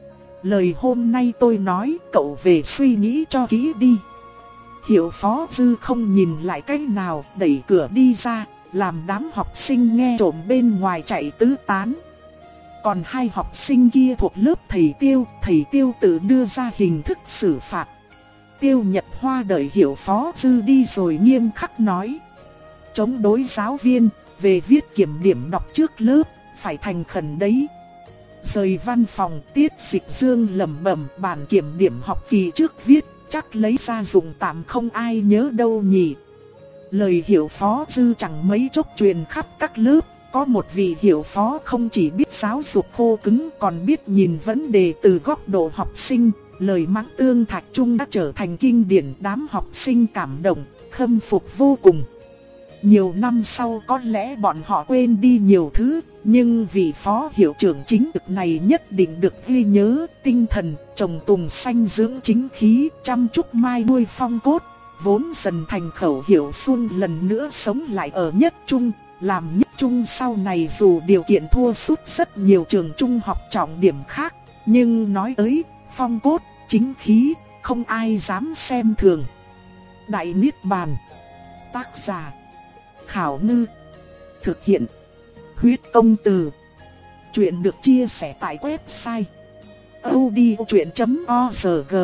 Lời hôm nay tôi nói, cậu về suy nghĩ cho kỹ đi. Hiệu phó Dư không nhìn lại cách nào, đẩy cửa đi ra, làm đám học sinh nghe trộm bên ngoài chạy tứ tán. Còn hai học sinh kia thuộc lớp thầy Tiêu, thầy Tiêu tự đưa ra hình thức xử phạt. Tiêu Nhật Hoa đợi Hiệu phó Dư đi rồi nghiêm khắc nói. Chống đối giáo viên, về viết kiểm điểm đọc trước lớp, phải thành khẩn đấy. Rời văn phòng, Tiết Dịch Dương lẩm bẩm, bản kiểm điểm học kỳ trước viết, chắc lấy ra dùng tạm không ai nhớ đâu nhỉ. Lời Hiệu phó Dư chẳng mấy chốc truyền khắp các lớp, có một vị hiệu phó không chỉ biết giáo dục khô cứng còn biết nhìn vấn đề từ góc độ học sinh. Lời mắng Tương Thạch Trung đã trở thành kinh điển, đám học sinh cảm động, khâm phục vô cùng. Nhiều năm sau có lẽ bọn họ quên đi nhiều thứ, nhưng vị phó hiệu trưởng chính trực này nhất định được ghi nhớ. Tinh thần trồng tùng xanh dưỡng chính khí, chăm chút mai nuôi phong cốt, vốn dần thành khẩu hiệu xuân lần nữa sống lại ở Nhất Trung. Làm Nhất Trung sau này dù điều kiện thua sút rất nhiều trường trung học trọng điểm khác, nhưng nói tới phong cốt, chính khí, không ai dám xem thường. Đại Niết Bàn. Tác giả Khảo Ngư. Thực hiện Huyết Công Từ. Chuyện được chia sẻ tại website audiochuyện chấm org.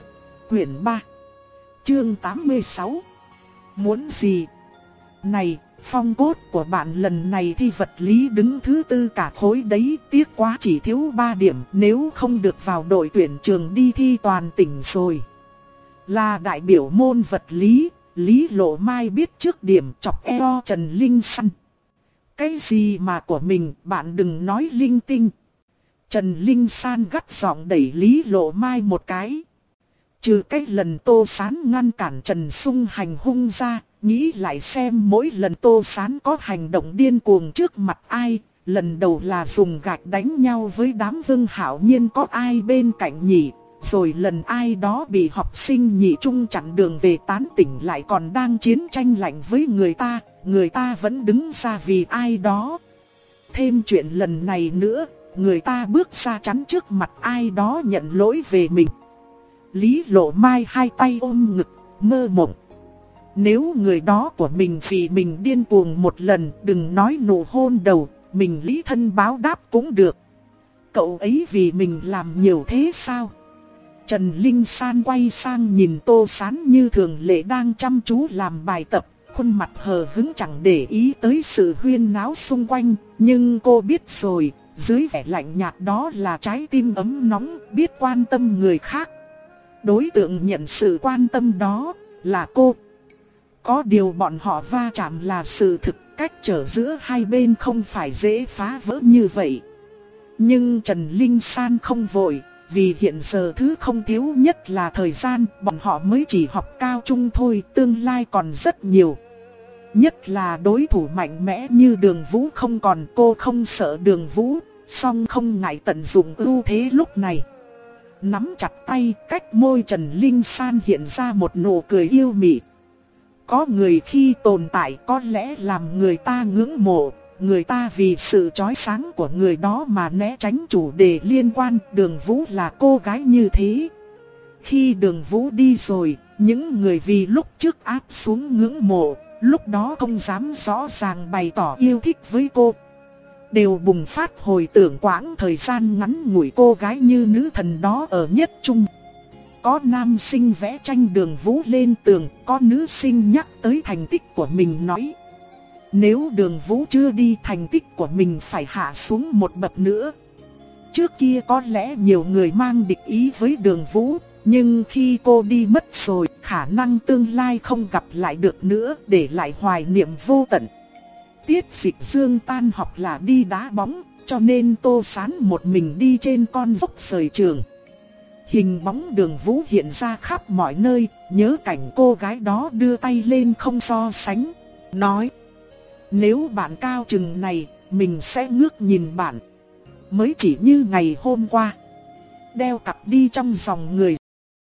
Quyển ba, chương tám mươi sáu. Muốn gì? Này, phong cốt của bạn lần này thi vật lý đứng thứ tư cả khối đấy, tiếc quá chỉ thiếu ba điểm, nếu không được vào đội tuyển trường đi thi toàn tỉnh rồi. Là đại biểu môn vật lý, Lý Lộ Mai biết trước điểm chọc eo Trần Linh San. Cái gì mà của mình, bạn đừng nói linh tinh. Trần Linh San gắt giọng đẩy Lý Lộ Mai một cái. Trừ cái lần Tô Sán ngăn cản Trần Sung hành hung ra, nghĩ lại xem mỗi lần Tô Sán có hành động điên cuồng trước mặt ai, lần đầu là dùng gạch đánh nhau với đám Vương Hạo Nhiên có ai bên cạnh nhỉ, rồi lần ai đó bị học sinh nhị trung chặn đường về tán tỉnh lại còn đang chiến tranh lạnh với người ta, người ta vẫn đứng ra vì ai đó. Thêm chuyện lần này nữa, người ta bước ra chắn trước mặt ai đó nhận lỗi về mình. Lý Lộ Mai hai tay ôm ngực, mơ mộng. Nếu người đó của mình vì mình điên cuồng một lần, đừng nói nụ hôn đầu, mình lý thân báo đáp cũng được. Cậu ấy vì mình làm nhiều thế sao? Trần Linh San quay sang nhìn Tô Sán như thường lệ đang chăm chú làm bài tập, khuôn mặt hờ hững chẳng để ý tới sự huyên náo xung quanh, nhưng cô biết rồi, dưới vẻ lạnh nhạt đó là trái tim ấm nóng, biết quan tâm người khác. Đối tượng nhận sự quan tâm đó là cô. Có điều bọn họ va chạm là sự thực, cách trở giữa hai bên không phải dễ phá vỡ như vậy. Nhưng Trần Linh San không vội, vì hiện giờ thứ không thiếu nhất là thời gian, bọn họ mới chỉ học cao trung thôi, tương lai còn rất nhiều. Nhất là đối thủ mạnh mẽ như Đường Vũ không còn, cô không sợ Đường Vũ, song không ngại tận dụng ưu thế lúc này. Nắm chặt tay, cách môi Trần Linh San hiện ra một nụ cười yêu mị. Có người khi tồn tại có lẽ làm người ta ngưỡng mộ, người ta vì sự chói sáng của người đó mà né tránh chủ đề liên quan. Đường Vũ là cô gái như thế. Khi Đường Vũ đi rồi, những người vì lúc trước áp xuống ngưỡng mộ, lúc đó không dám rõ ràng bày tỏ yêu thích với cô, đều bùng phát hồi tưởng quãng thời gian ngắn ngủi cô gái như nữ thần đó ở Nhất Trung. Có nam sinh vẽ tranh Đường Vũ lên tường, có nữ sinh nhắc tới thành tích của mình nói: nếu Đường Vũ chưa đi, thành tích của mình phải hạ xuống một bậc nữa. Trước kia có lẽ nhiều người mang địch ý với Đường Vũ, Nhưng khi cô đi mất rồi, khả năng tương lai không gặp lại được nữa, để lại hoài niệm vô tận. Tiết Dịch Dương tan học là đi đá bóng, cho nên Tô Sán một mình đi trên con dốc sời trường. Hình bóng Đường Vũ hiện ra khắp mọi nơi, nhớ cảnh cô gái đó đưa tay lên không so sánh, nói: nếu bạn cao chừng này, mình sẽ ngước nhìn bạn. Mới chỉ như ngày hôm qua, đeo cặp đi trong dòng người.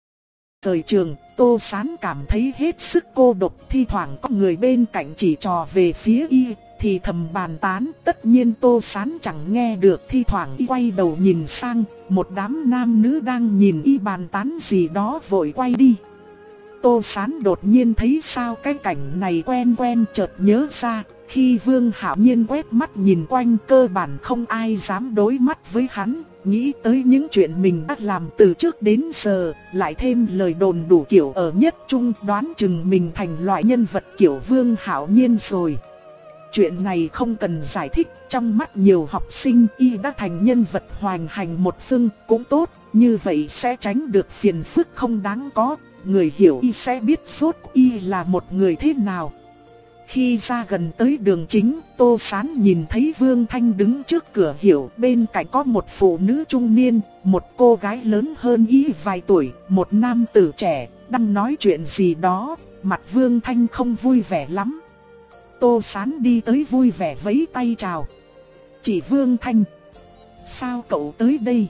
Thời trường, Tô Sán cảm thấy hết sức cô độc, thi thoảng có người bên cạnh chỉ trò về phía y, thì thầm bàn tán. Tất nhiên Tô Sán chẳng nghe được, thi thoảng y quay đầu nhìn sang, một đám nam nữ đang nhìn y bàn tán gì đó vội quay đi. Tô Sán đột nhiên thấy sao cái cảnh này quen quen, chợt nhớ ra, khi Vương Hạo Nhiên quét mắt nhìn quanh cơ bản không ai dám đối mắt với hắn. Nghĩ tới những chuyện mình đã làm từ trước đến giờ, lại thêm lời đồn đủ kiểu ở nhất trung, đoán chừng mình thành loại nhân vật kiểu Vương Hạo Nhiên rồi. Chuyện này không cần giải thích, trong mắt nhiều học sinh y đã thành nhân vật hoành hành một phương, cũng tốt, như vậy sẽ tránh được phiền phức không đáng có, người hiểu y sẽ biết rốt y là một người thế nào. Khi ra gần tới đường chính, Tô Sán nhìn thấy Vương Thanh đứng trước cửa hiệu, bên cạnh có một phụ nữ trung niên, một cô gái lớn hơn y vài tuổi, một nam tử trẻ, đang nói chuyện gì đó, mặt Vương Thanh không vui vẻ lắm. Tô Sán đi tới vui vẻ vẫy tay chào. Chị Vương Thanh, sao cậu tới đây?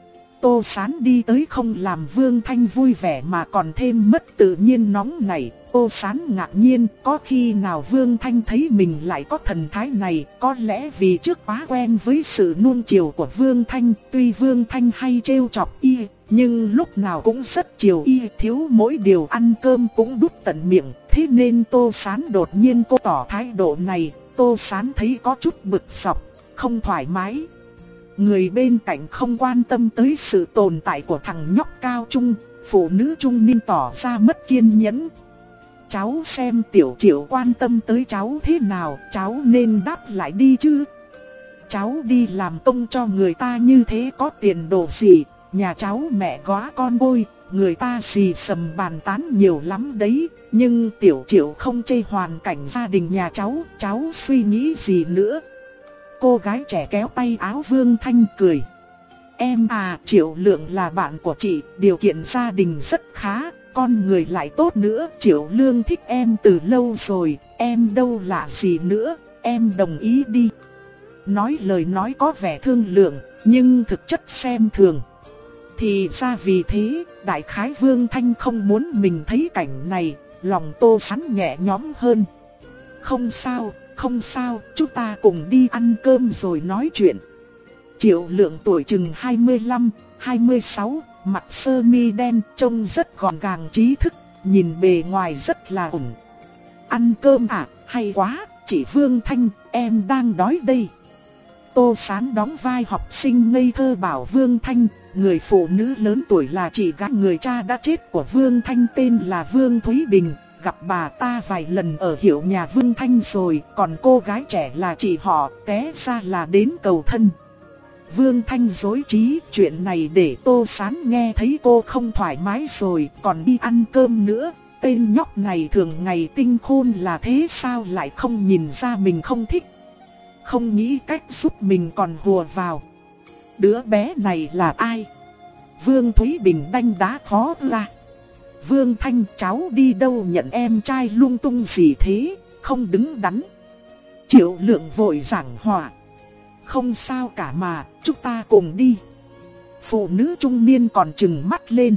Tô Sán đi tới không làm Vương Thanh vui vẻ mà còn thêm mất tự nhiên nóng nảy. Tô Sán ngạc nhiên, có khi nào Vương Thanh thấy mình lại có thần thái này, có lẽ vì trước quá quen với sự nuông chiều của Vương Thanh. Tuy Vương Thanh hay trêu chọc y, nhưng lúc nào cũng rất chiều y, thiếu mỗi điều ăn cơm cũng đút tận miệng. Thế nên Tô Sán đột nhiên cô tỏ thái độ này, Tô Sán thấy có chút bực dọc, không thoải mái. Người bên cạnh không quan tâm tới sự tồn tại của thằng nhóc cao trung, phụ nữ trung niên tỏ ra mất kiên nhẫn. Cháu xem Tiểu Triệu quan tâm tới cháu thế nào, cháu nên đáp lại đi chứ. Cháu đi làm công cho người ta như thế có tiền đồ gì, nhà cháu mẹ góa con bôi, người ta xì xầm bàn tán nhiều lắm đấy. Nhưng Tiểu Triệu không chê hoàn cảnh gia đình nhà cháu, cháu suy nghĩ gì nữa. Cô gái trẻ kéo tay áo Vương Thanh cười. Em à, Triệu Lượng là bạn của chị, điều kiện gia đình rất khá, con người lại tốt nữa. Triệu Lương thích em từ lâu rồi, em đâu lạ gì nữa, em đồng ý đi. Nói lời nói có vẻ thương lượng, nhưng thực chất xem thường. Thì ra vì thế, đại khái Vương Thanh không muốn mình thấy cảnh này, lòng Tô Sán nhẹ nhõm hơn. Không sao, không sao, chúng ta cùng đi ăn cơm rồi nói chuyện. Triệu Lượng tuổi chừng hai mươi lăm, hai mươi sáu, mặt sơ mi đen, trông rất gọn gàng trí thức, nhìn bề ngoài rất là ổn. Ăn cơm à, hay quá, chị Vương Thanh, em đang đói đây. Tô Sán đóng vai học sinh ngây thơ bảo Vương Thanh, người phụ nữ lớn tuổi là chị gái người cha đã chết của Vương Thanh tên là Vương Thúy Bình. Gặp bà ta vài lần ở hiệu nhà Vương Thanh rồi, còn cô gái trẻ là chị họ, té ra là đến cầu thân. Vương Thanh dối trí, chuyện này để Tô Sán nghe thấy cô không thoải mái rồi, còn đi ăn cơm nữa. Tên nhóc này thường ngày tinh khôn là thế sao lại không nhìn ra mình không thích. Không nghĩ cách giúp mình còn hùa vào. Đứa bé này là ai? Vương Thúy Bình đanh đá khó ra. Vương Thanh, cháu đi đâu nhận em trai lung tung gì thế, không đứng đắn. Triệu Lượng vội giảng hòa. Không sao cả mà, chúng ta cùng đi. Phụ nữ trung niên còn trừng mắt lên.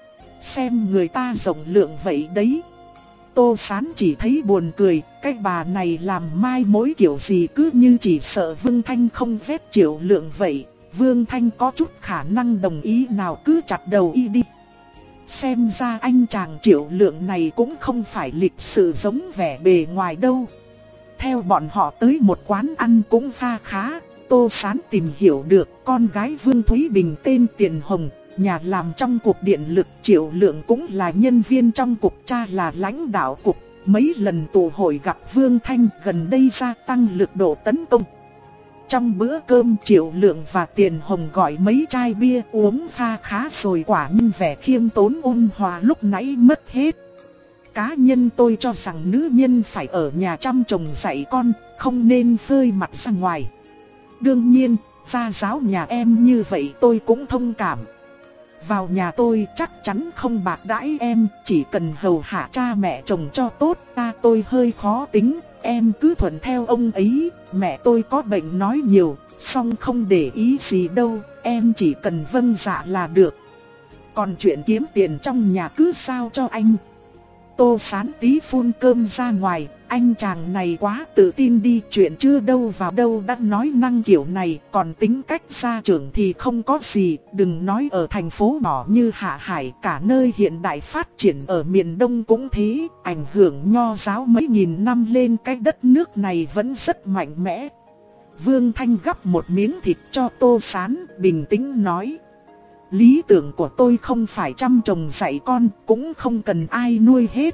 Xem người ta rộng lượng vậy đấy. Tô Sán chỉ thấy buồn cười, cái bà này làm mai mối kiểu gì cứ như chỉ sợ Vương Thanh không ghét Triệu Lượng vậy. Vương Thanh có chút khả năng đồng ý nào cứ chặt đầu y đi. Xem ra anh chàng Triệu Lượng này cũng không phải lịch sự giống vẻ bề ngoài đâu. Theo bọn họ tới một quán ăn cũng pha khá, Tô Sán tìm hiểu được con gái Vương Thúy Bình tên Tiền Hồng, nhà làm trong cục điện lực. Triệu Lượng cũng là nhân viên trong cục, cha là lãnh đạo cục. Mấy lần tụ hội gặp Vương Thanh, gần đây gia tăng lực độ tấn công. Trong bữa cơm Triệu Lượng và Tiền Hồng gọi mấy chai bia uống pha khá rồi, quả nhiên vẻ khiêm tốn ôn hòa lúc nãy mất hết. Cá nhân tôi cho rằng nữ nhân phải ở nhà chăm chồng dạy con, không nên phơi mặt ra ngoài. Đương nhiên, gia giáo nhà em như vậy tôi cũng thông cảm. Vào nhà tôi chắc chắn không bạc đãi em, chỉ cần hầu hạ cha mẹ chồng cho tốt. Ta tôi hơi khó tính, em cứ thuận theo ông ấy. Mẹ tôi có bệnh nói nhiều, song không để ý gì đâu, em chỉ cần vâng dạ là được. Còn chuyện kiếm tiền trong nhà cứ sao cho anh. Tô Sán tí phun cơm ra ngoài, anh chàng này quá tự tin đi, chuyện chưa đâu vào đâu đã nói năng kiểu này, còn tính cách gia trưởng thì không có gì, đừng nói ở thành phố nhỏ như Hạ Hải, cả nơi hiện đại phát triển ở miền Đông cũng thế, ảnh hưởng nho giáo mấy nghìn năm lên cái đất nước này vẫn rất mạnh mẽ. Vương Thanh gắp một miếng thịt cho Tô Sán, bình tĩnh nói. Lý tưởng của tôi không phải chăm chồng dạy con, cũng không cần ai nuôi hết.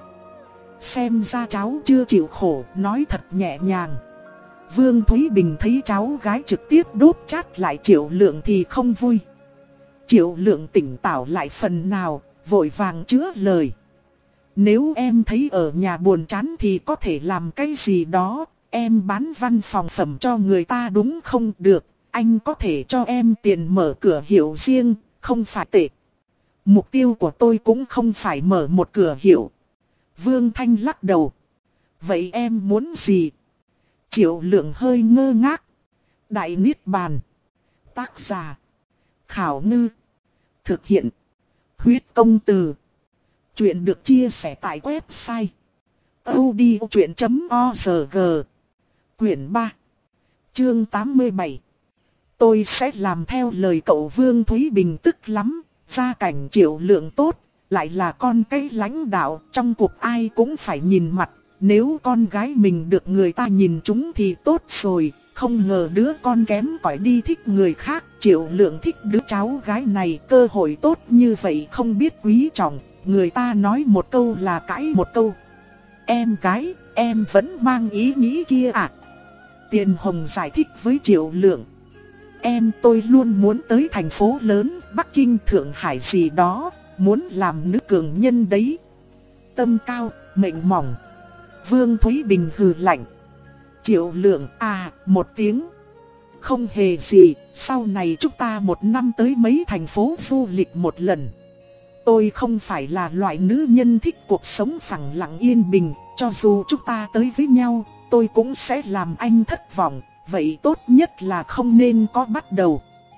Xem ra cháu chưa chịu khổ, nói thật nhẹ nhàng. Vương Thúy Bình thấy cháu gái trực tiếp đốt chát lại Triệu Lượng thì không vui. Triệu Lượng tỉnh táo lại phần nào, vội vàng chữa lời. Nếu em thấy ở nhà buồn chán thì có thể làm cái gì đó, em bán văn phòng phẩm cho người ta đúng không? Được, anh có thể cho em tiền mở cửa hiệu riêng, không phải tệ. Mục tiêu của tôi cũng không phải mở một cửa hiệu. Vương Thanh lắc đầu. Vậy em muốn gì? Triệu Lượng hơi ngơ ngác. Đại Niết Bàn. Tác giả. Khảo Ngư. Thực hiện. Huyết Công Từ. Chuyện được chia sẻ tại website audiochuyện chấm org. Quyển ba. Chương tám mươi bảy. Tôi sẽ làm theo lời cậu. Vương Thúy Bình tức lắm. Gia cảnh Triệu Lượng tốt, lại là con cái lãnh đạo, trong cuộc ai cũng phải nhìn mặt. Nếu con gái mình được người ta nhìn trúng thì tốt rồi. Không ngờ đứa con kém cỏi đi thích người khác. Triệu Lượng thích đứa cháu gái này, cơ hội tốt như vậy không biết quý trọng. Người ta nói một câu là cãi một câu. Em gái, em vẫn mang ý nghĩ kia à? Tiền Hồng giải thích với Triệu Lượng. Em tôi luôn muốn tới thành phố lớn, Bắc Kinh, Thượng Hải gì đó, muốn làm nữ cường nhân đấy. Tâm cao, mệnh mỏng. Vương Thúy Bình hừ lạnh. Triệu Lượng à, một tiếng. Không hề gì, sau này chúng ta một năm tới mấy thành phố du lịch một lần. Tôi không phải là loại nữ nhân thích cuộc sống phẳng lặng yên bình, cho dù chúng ta tới với nhau, tôi cũng sẽ làm anh thất vọng. Vậy tốt nhất là không nên có bắt đầu.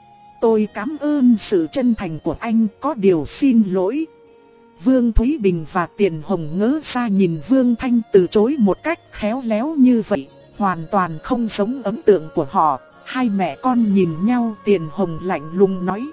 Tôi cảm ơn sự chân thành của anh, có điều xin lỗi. Vương Thúy Bình và Tiền Hồng ngỡ ra nhìn Vương Thanh từ chối một cách khéo léo như vậy, hoàn toàn không giống ấn tượng của họ. Hai mẹ con nhìn nhau, Tiền Hồng lạnh lùng nói.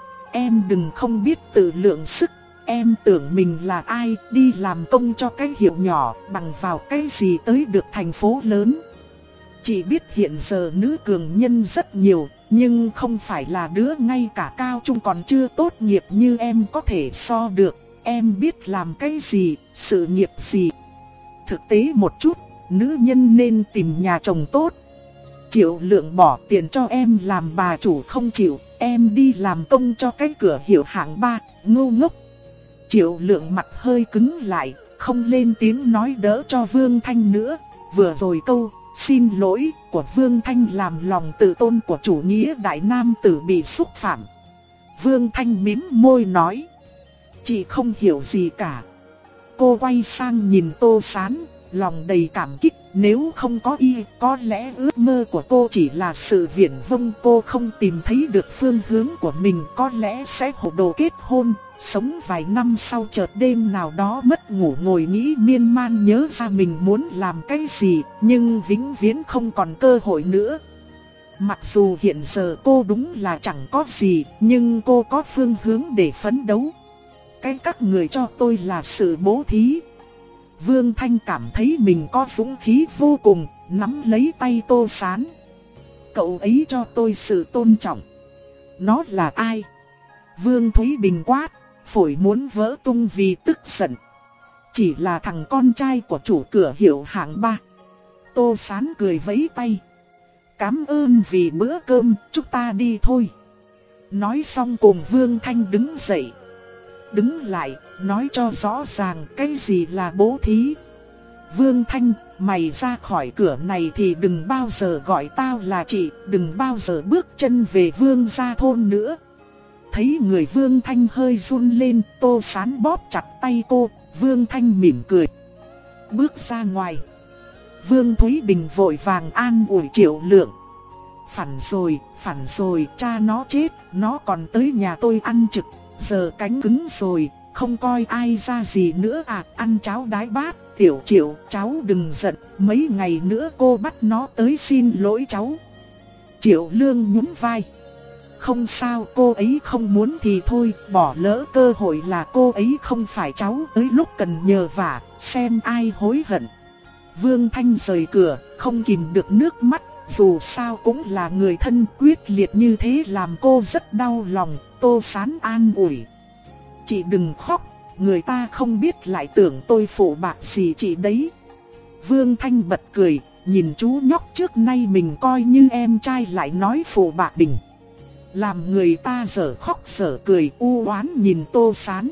Em đừng không biết tự lượng sức, em tưởng mình là ai, đi làm công cho cái hiệu nhỏ, bằng vào cái gì tới được thành phố lớn. Chỉ biết hiện giờ nữ cường nhân rất nhiều, nhưng không phải là đứa ngay cả cao trung còn chưa tốt nghiệp như em có thể so được. Em biết làm cái gì, sự nghiệp gì. Thực tế một chút, nữ nhân nên tìm nhà chồng tốt. Triệu Lượng bỏ tiền cho em làm bà chủ không chịu, em đi làm công cho cái cửa hiệu hạng ba, ngu ngốc. Triệu Lượng mặt hơi cứng lại, không lên tiếng nói đỡ cho Vương Thanh nữa. Vừa rồi câu xin lỗi của Vương Thanh làm lòng tự tôn của chủ nghĩa đại nam tử bị xúc phạm. Vương Thanh mím môi nói. Chị không hiểu gì cả. Cô quay sang nhìn Tô Sán, lòng đầy cảm kích. Nếu không có y, có lẽ ước mơ của cô chỉ là sự viển vông. Cô không tìm thấy được phương hướng của mình, có lẽ sẽ hồ đồ kết hôn. Sống vài năm sau chợt đêm nào đó mất ngủ ngồi nghĩ miên man nhớ ra mình muốn làm cái gì, nhưng vĩnh viễn không còn cơ hội nữa. Mặc dù hiện giờ cô đúng là chẳng có gì, nhưng cô có phương hướng để phấn đấu. Cái các người cho tôi là sự bố thí. Vương Thanh cảm thấy mình có dũng khí vô cùng, nắm lấy tay Tô Sán. Cậu ấy cho tôi sự tôn trọng. Nó là ai? Vương Thúy Bình quát, phổi muốn vỡ tung vì tức giận. Chỉ là thằng con trai của chủ cửa hiệu hạng ba. Tô Sán cười vẫy tay. Cảm ơn vì bữa cơm, chúng ta đi thôi. Nói xong cùng Vương Thanh đứng dậy. Đứng lại, nói cho rõ ràng cái gì là bố thí. Vương Thanh, mày ra khỏi cửa này thì đừng bao giờ gọi tao là chị, đừng bao giờ bước chân về Vương gia thôn nữa. Thấy người Vương Thanh hơi run lên, Tô Sán bóp chặt tay cô, Vương Thanh mỉm cười. Bước ra ngoài. Vương Thúy Bình vội vàng an ủi Triệu Lượng. Phản rồi, phản rồi, cha nó chết, nó còn tới nhà tôi ăn trực, giờ cánh cứng rồi, không coi ai ra gì nữa à, ăn cháo đái bát. Tiểu Triệu, cháu đừng giận, mấy ngày nữa cô bắt nó tới xin lỗi cháu. Triệu Lương nhún vai. Không sao, cô ấy không muốn thì thôi, bỏ lỡ cơ hội là cô ấy không phải cháu, tới lúc cần nhờ vả, xem ai hối hận. Vương Thanh rời cửa, không kìm được nước mắt, dù sao cũng là người thân, quyết liệt như thế làm cô rất đau lòng. Tô Sán an ủi. Chị đừng khóc, người ta không biết lại tưởng tôi phụ bạc gì chị đấy. Vương Thanh bật cười, nhìn chú nhóc trước nay mình coi như em trai lại nói phụ bạc mình. Làm người ta dở khóc dở cười, u oán nhìn Tô Sán.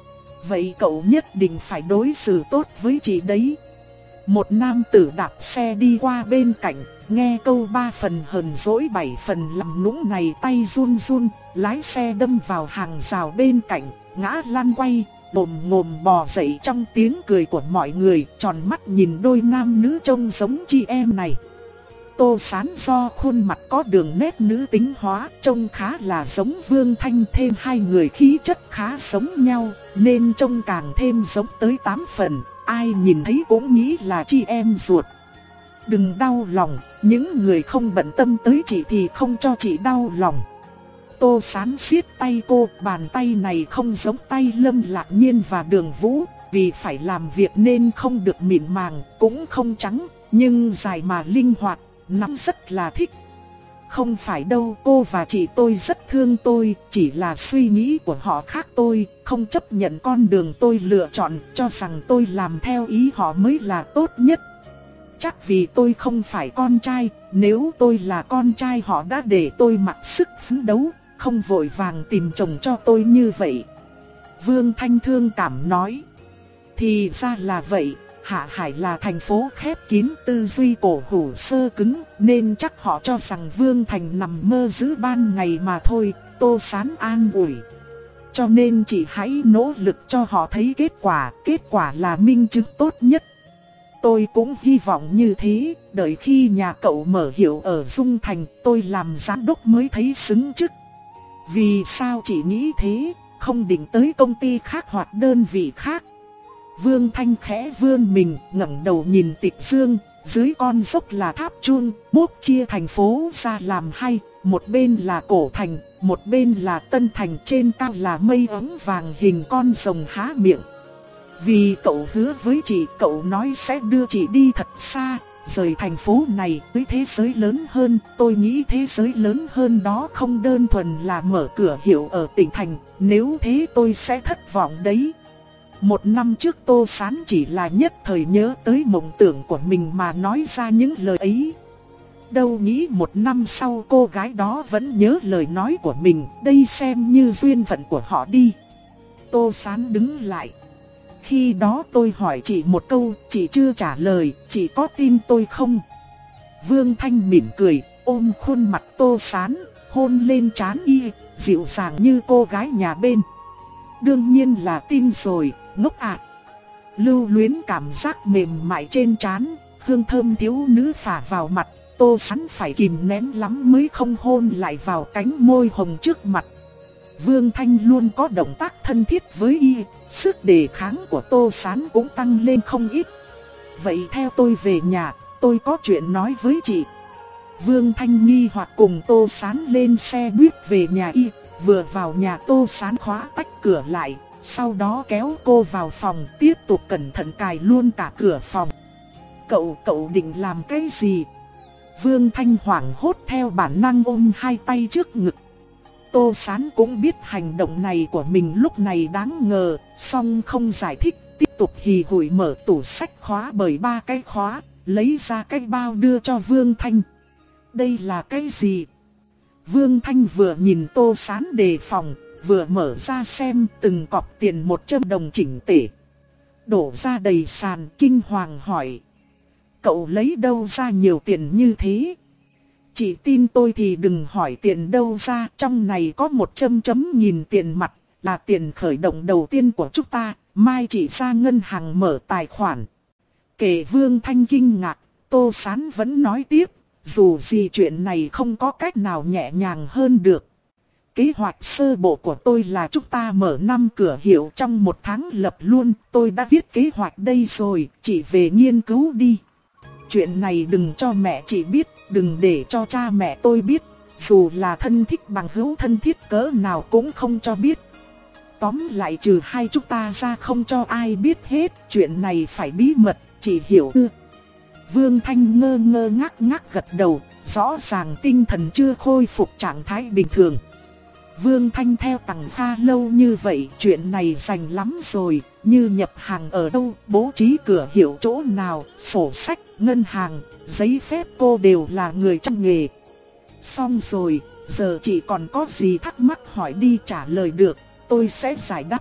Vậy cậu nhất định phải đối xử tốt với chị đấy. Một nam tử đạp xe đi qua bên cạnh, nghe câu ba phần hờn dỗi bảy phần làm nũng này, tay run run, lái xe đâm vào hàng rào bên cạnh, ngã lăn quay, bồm ngồm bò dậy trong tiếng cười của mọi người, tròn mắt nhìn đôi nam nữ trông giống chị em này. Tô Sán do khuôn mặt có đường nét nữ tính hóa, trông khá là giống Vương Thanh, thêm hai người khí chất khá giống nhau, nên trông càng thêm giống tới tám phần, ai nhìn thấy cũng nghĩ là chị em ruột. Đừng đau lòng, những người không bận tâm tới chị thì không cho chị đau lòng. Tô Sán siết tay cô, bàn tay này không giống tay Lâm Lạc Nhiên và Đường Vũ, vì phải làm việc nên không được mịn màng, cũng không trắng, nhưng dài mà linh hoạt, nắm rất là thích. Không phải đâu, cô và chị tôi rất thương tôi, chỉ là suy nghĩ của họ khác tôi, không chấp nhận con đường tôi lựa chọn, cho rằng tôi làm theo ý họ mới là tốt nhất. Chắc vì tôi không phải con trai, nếu tôi là con trai họ đã để tôi mặc sức phấn đấu, không vội vàng tìm chồng cho tôi như vậy. Vương Thanh thương cảm nói. Thì ra là vậy, Hạ Hải là thành phố khép kín, tư duy cổ hủ sơ cứng, nên chắc họ cho rằng Vương Thành nằm mơ giữa ban ngày mà thôi. Tô Sán an ủi. Cho nên chị hãy nỗ lực cho họ thấy kết quả, kết quả là minh chứng tốt nhất. Tôi cũng hy vọng như thế, đợi khi nhà cậu mở hiệu ở Dung Thành, tôi làm giám đốc mới thấy xứng chức. Vì sao chị nghĩ thế, không định tới công ty khác hoặc đơn vị khác? Vương Thanh khẽ vươn mình, ngẩng đầu nhìn Tịch Dương, dưới con dốc là tháp chuông, bốc chia thành phố ra làm hai, một bên là Cổ Thành, một bên là Tân Thành, trên cao là mây ống vàng hình con rồng há miệng. Vì cậu hứa với chị, cậu nói sẽ đưa chị đi thật xa, rời thành phố này tới thế giới lớn hơn. Tôi nghĩ thế giới lớn hơn đó không đơn thuần là mở cửa hiệu ở tỉnh thành, nếu thế tôi sẽ thất vọng đấy. Một năm trước Tô Sán chỉ là nhất thời nhớ tới mộng tưởng của mình mà nói ra những lời ấy. Đâu nghĩ một năm sau cô gái đó vẫn nhớ lời nói của mình, đây xem như duyên phận của họ đi. Tô Sán đứng lại. Khi đó tôi hỏi chị một câu, chị chưa trả lời, chị có tin tôi không? Vương Thanh mỉm cười, ôm khuôn mặt Tô Sán, hôn lên trán y, dịu dàng như cô gái nhà bên. Đương nhiên là tin rồi, ngốc ạ. Lưu luyến cảm giác mềm mại trên trán, hương thơm thiếu nữ phả vào mặt, Tô Sán phải kìm nén lắm mới không hôn lại vào cánh môi hồng trước mặt. Vương Thanh luôn có động tác thân thiết với y, sức đề kháng của Tô Sán cũng tăng lên không ít. Vậy theo tôi về nhà, tôi có chuyện nói với chị. Vương Thanh nghi hoặc cùng Tô Sán lên xe buýt về nhà y, vừa vào nhà Tô Sán khóa tách cửa lại, sau đó kéo cô vào phòng, tiếp tục cẩn thận cài luôn cả cửa phòng. Cậu, cậu định làm cái gì? Vương Thanh hoảng hốt theo bản năng ôm hai tay trước ngực. Tô Sán cũng biết hành động này của mình lúc này đáng ngờ, song không giải thích, tiếp tục hì hủi mở tủ sách khóa bởi ba cái khóa, lấy ra cái bao đưa cho Vương Thanh. Đây là cái gì? Vương Thanh vừa nhìn Tô Sán đề phòng, vừa mở ra xem từng cọc tiền một trăm đồng chỉnh tề. Đổ ra đầy sàn, kinh hoàng hỏi. Cậu lấy đâu ra nhiều tiền như thế? Chỉ tin tôi thì đừng hỏi tiền đâu ra, trong này có một trăm chấm nghìn tiền mặt, là tiền khởi động đầu tiên của chúng ta, mai chỉ ra ngân hàng mở tài khoản. Kể Vương Thanh kinh ngạc, Tô Sán vẫn nói tiếp, dù gì chuyện này không có cách nào nhẹ nhàng hơn được. Kế hoạch sơ bộ của tôi là chúng ta mở năm cửa hiệu trong một tháng lập luôn, tôi đã viết kế hoạch đây rồi, chị về nghiên cứu đi. Chuyện này đừng cho mẹ chị biết, đừng để cho cha mẹ tôi biết, dù là thân thích bằng hữu thân thiết cỡ nào cũng không cho biết. Tóm lại trừ hai chúng ta ra không cho ai biết hết, chuyện này phải bí mật, chị hiểu ư? Vương Thanh ngơ ngơ ngác ngác gật đầu, rõ ràng tinh thần chưa khôi phục trạng thái bình thường. Vương Thanh theo Tằng Kha lâu như vậy, chuyện này rành lắm rồi, như nhập hàng ở đâu, bố trí cửa hiệu chỗ nào, sổ sách, ngân hàng, giấy phép cô đều là người trong nghề. Xong rồi, giờ chị còn có gì thắc mắc hỏi đi trả lời được, tôi sẽ giải đáp.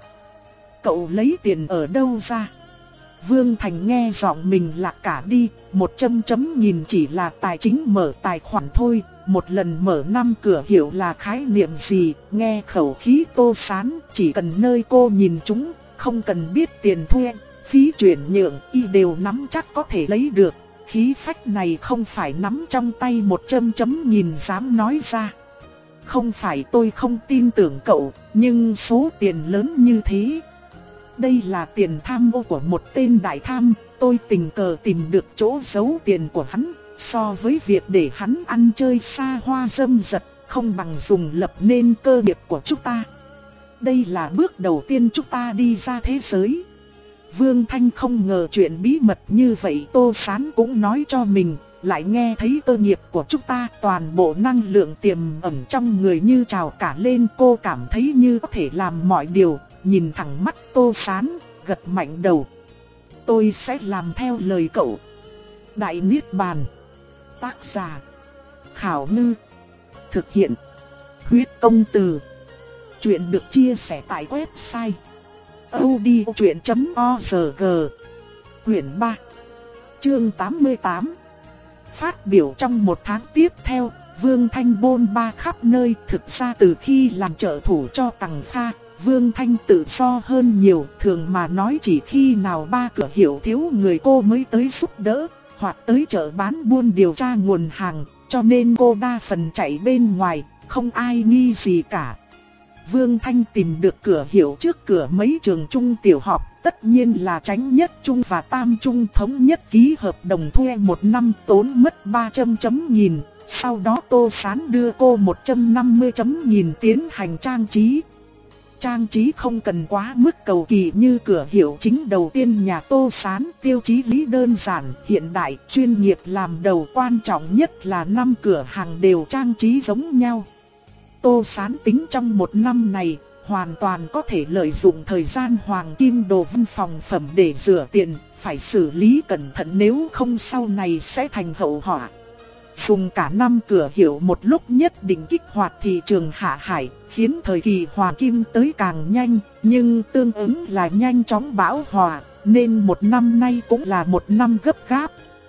Cậu lấy tiền ở đâu ra? Vương Thành nghe giọng mình lạc cả đi, một trăm chấm nghìn chỉ là tài chính mở tài khoản thôi, một lần mở năm cửa hiệu là khái niệm gì, nghe khẩu khí Tô Sán, chỉ cần nơi cô nhìn chúng, không cần biết tiền thuê, phí chuyển nhượng, y đều nắm chắc có thể lấy được, khí phách này không phải nắm trong tay một trăm chấm nghìn dám nói ra. Không phải tôi không tin tưởng cậu, nhưng số tiền lớn như thế. Đây là tiền tham ô của một tên đại tham, tôi tình cờ tìm được chỗ giấu tiền của hắn, so với việc để hắn ăn chơi xa hoa dâm dật, không bằng dùng lập nên cơ nghiệp của chúng ta. Đây là bước đầu tiên chúng ta đi ra thế giới. Vương Thanh không ngờ chuyện bí mật như vậy Tô Sán cũng nói cho mình, lại nghe thấy cơ nghiệp của chúng ta, toàn bộ năng lượng tiềm ẩn trong người như trào cả lên, cô cảm thấy như có thể làm mọi điều. Nhìn thẳng mắt Tô Sán, gật mạnh đầu. Tôi sẽ làm theo lời cậu. Đại Niết Bàn. Tác giả Khảo Ngư. Thực hiện Huyết Công Từ. Chuyện được chia sẻ tại website audiochuyện chấm org. Quyển ba, chương tám mươi tám. Phát biểu trong một tháng tiếp theo, Vương Thanh bôn ba khắp nơi. Thực ra từ khi làm trợ thủ cho Tằng Kha, Vương Thanh tự do hơn nhiều, thường mà nói chỉ khi nào ba cửa hiệu thiếu người cô mới tới giúp đỡ, hoặc tới chợ bán buôn điều tra nguồn hàng, cho nên cô đa phần chạy bên ngoài, không ai nghi gì cả. Vương Thanh tìm được cửa hiệu trước cửa mấy trường trung tiểu học, tất nhiên là Chánh Nhất Trung và Tam Trung thống nhất ký hợp đồng thuê một năm tốn mất ba trăm chấm nghìn, sau đó Tô Sán đưa cô một trăm năm mươi chấm nghìn tiến hành trang trí. Trang trí không cần quá mức cầu kỳ như cửa hiệu chính đầu tiên nhà Tô Sán, tiêu chí lý đơn giản, hiện đại, chuyên nghiệp làm đầu, quan trọng nhất là năm cửa hàng đều trang trí giống nhau. Tô Sán tính trong một năm này, hoàn toàn có thể lợi dụng thời gian hoàng kim đồ văn phòng phẩm để rửa tiền, phải xử lý cẩn thận nếu không sau này sẽ thành hậu họa. Dùng cả năm cửa hiệu một lúc nhất định kích hoạt thị trường hạ hải, khiến thời kỳ hoàng kim tới càng nhanh, nhưng tương ứng là nhanh chóng bão hòa, nên một năm nay cũng là một năm gấp gáp.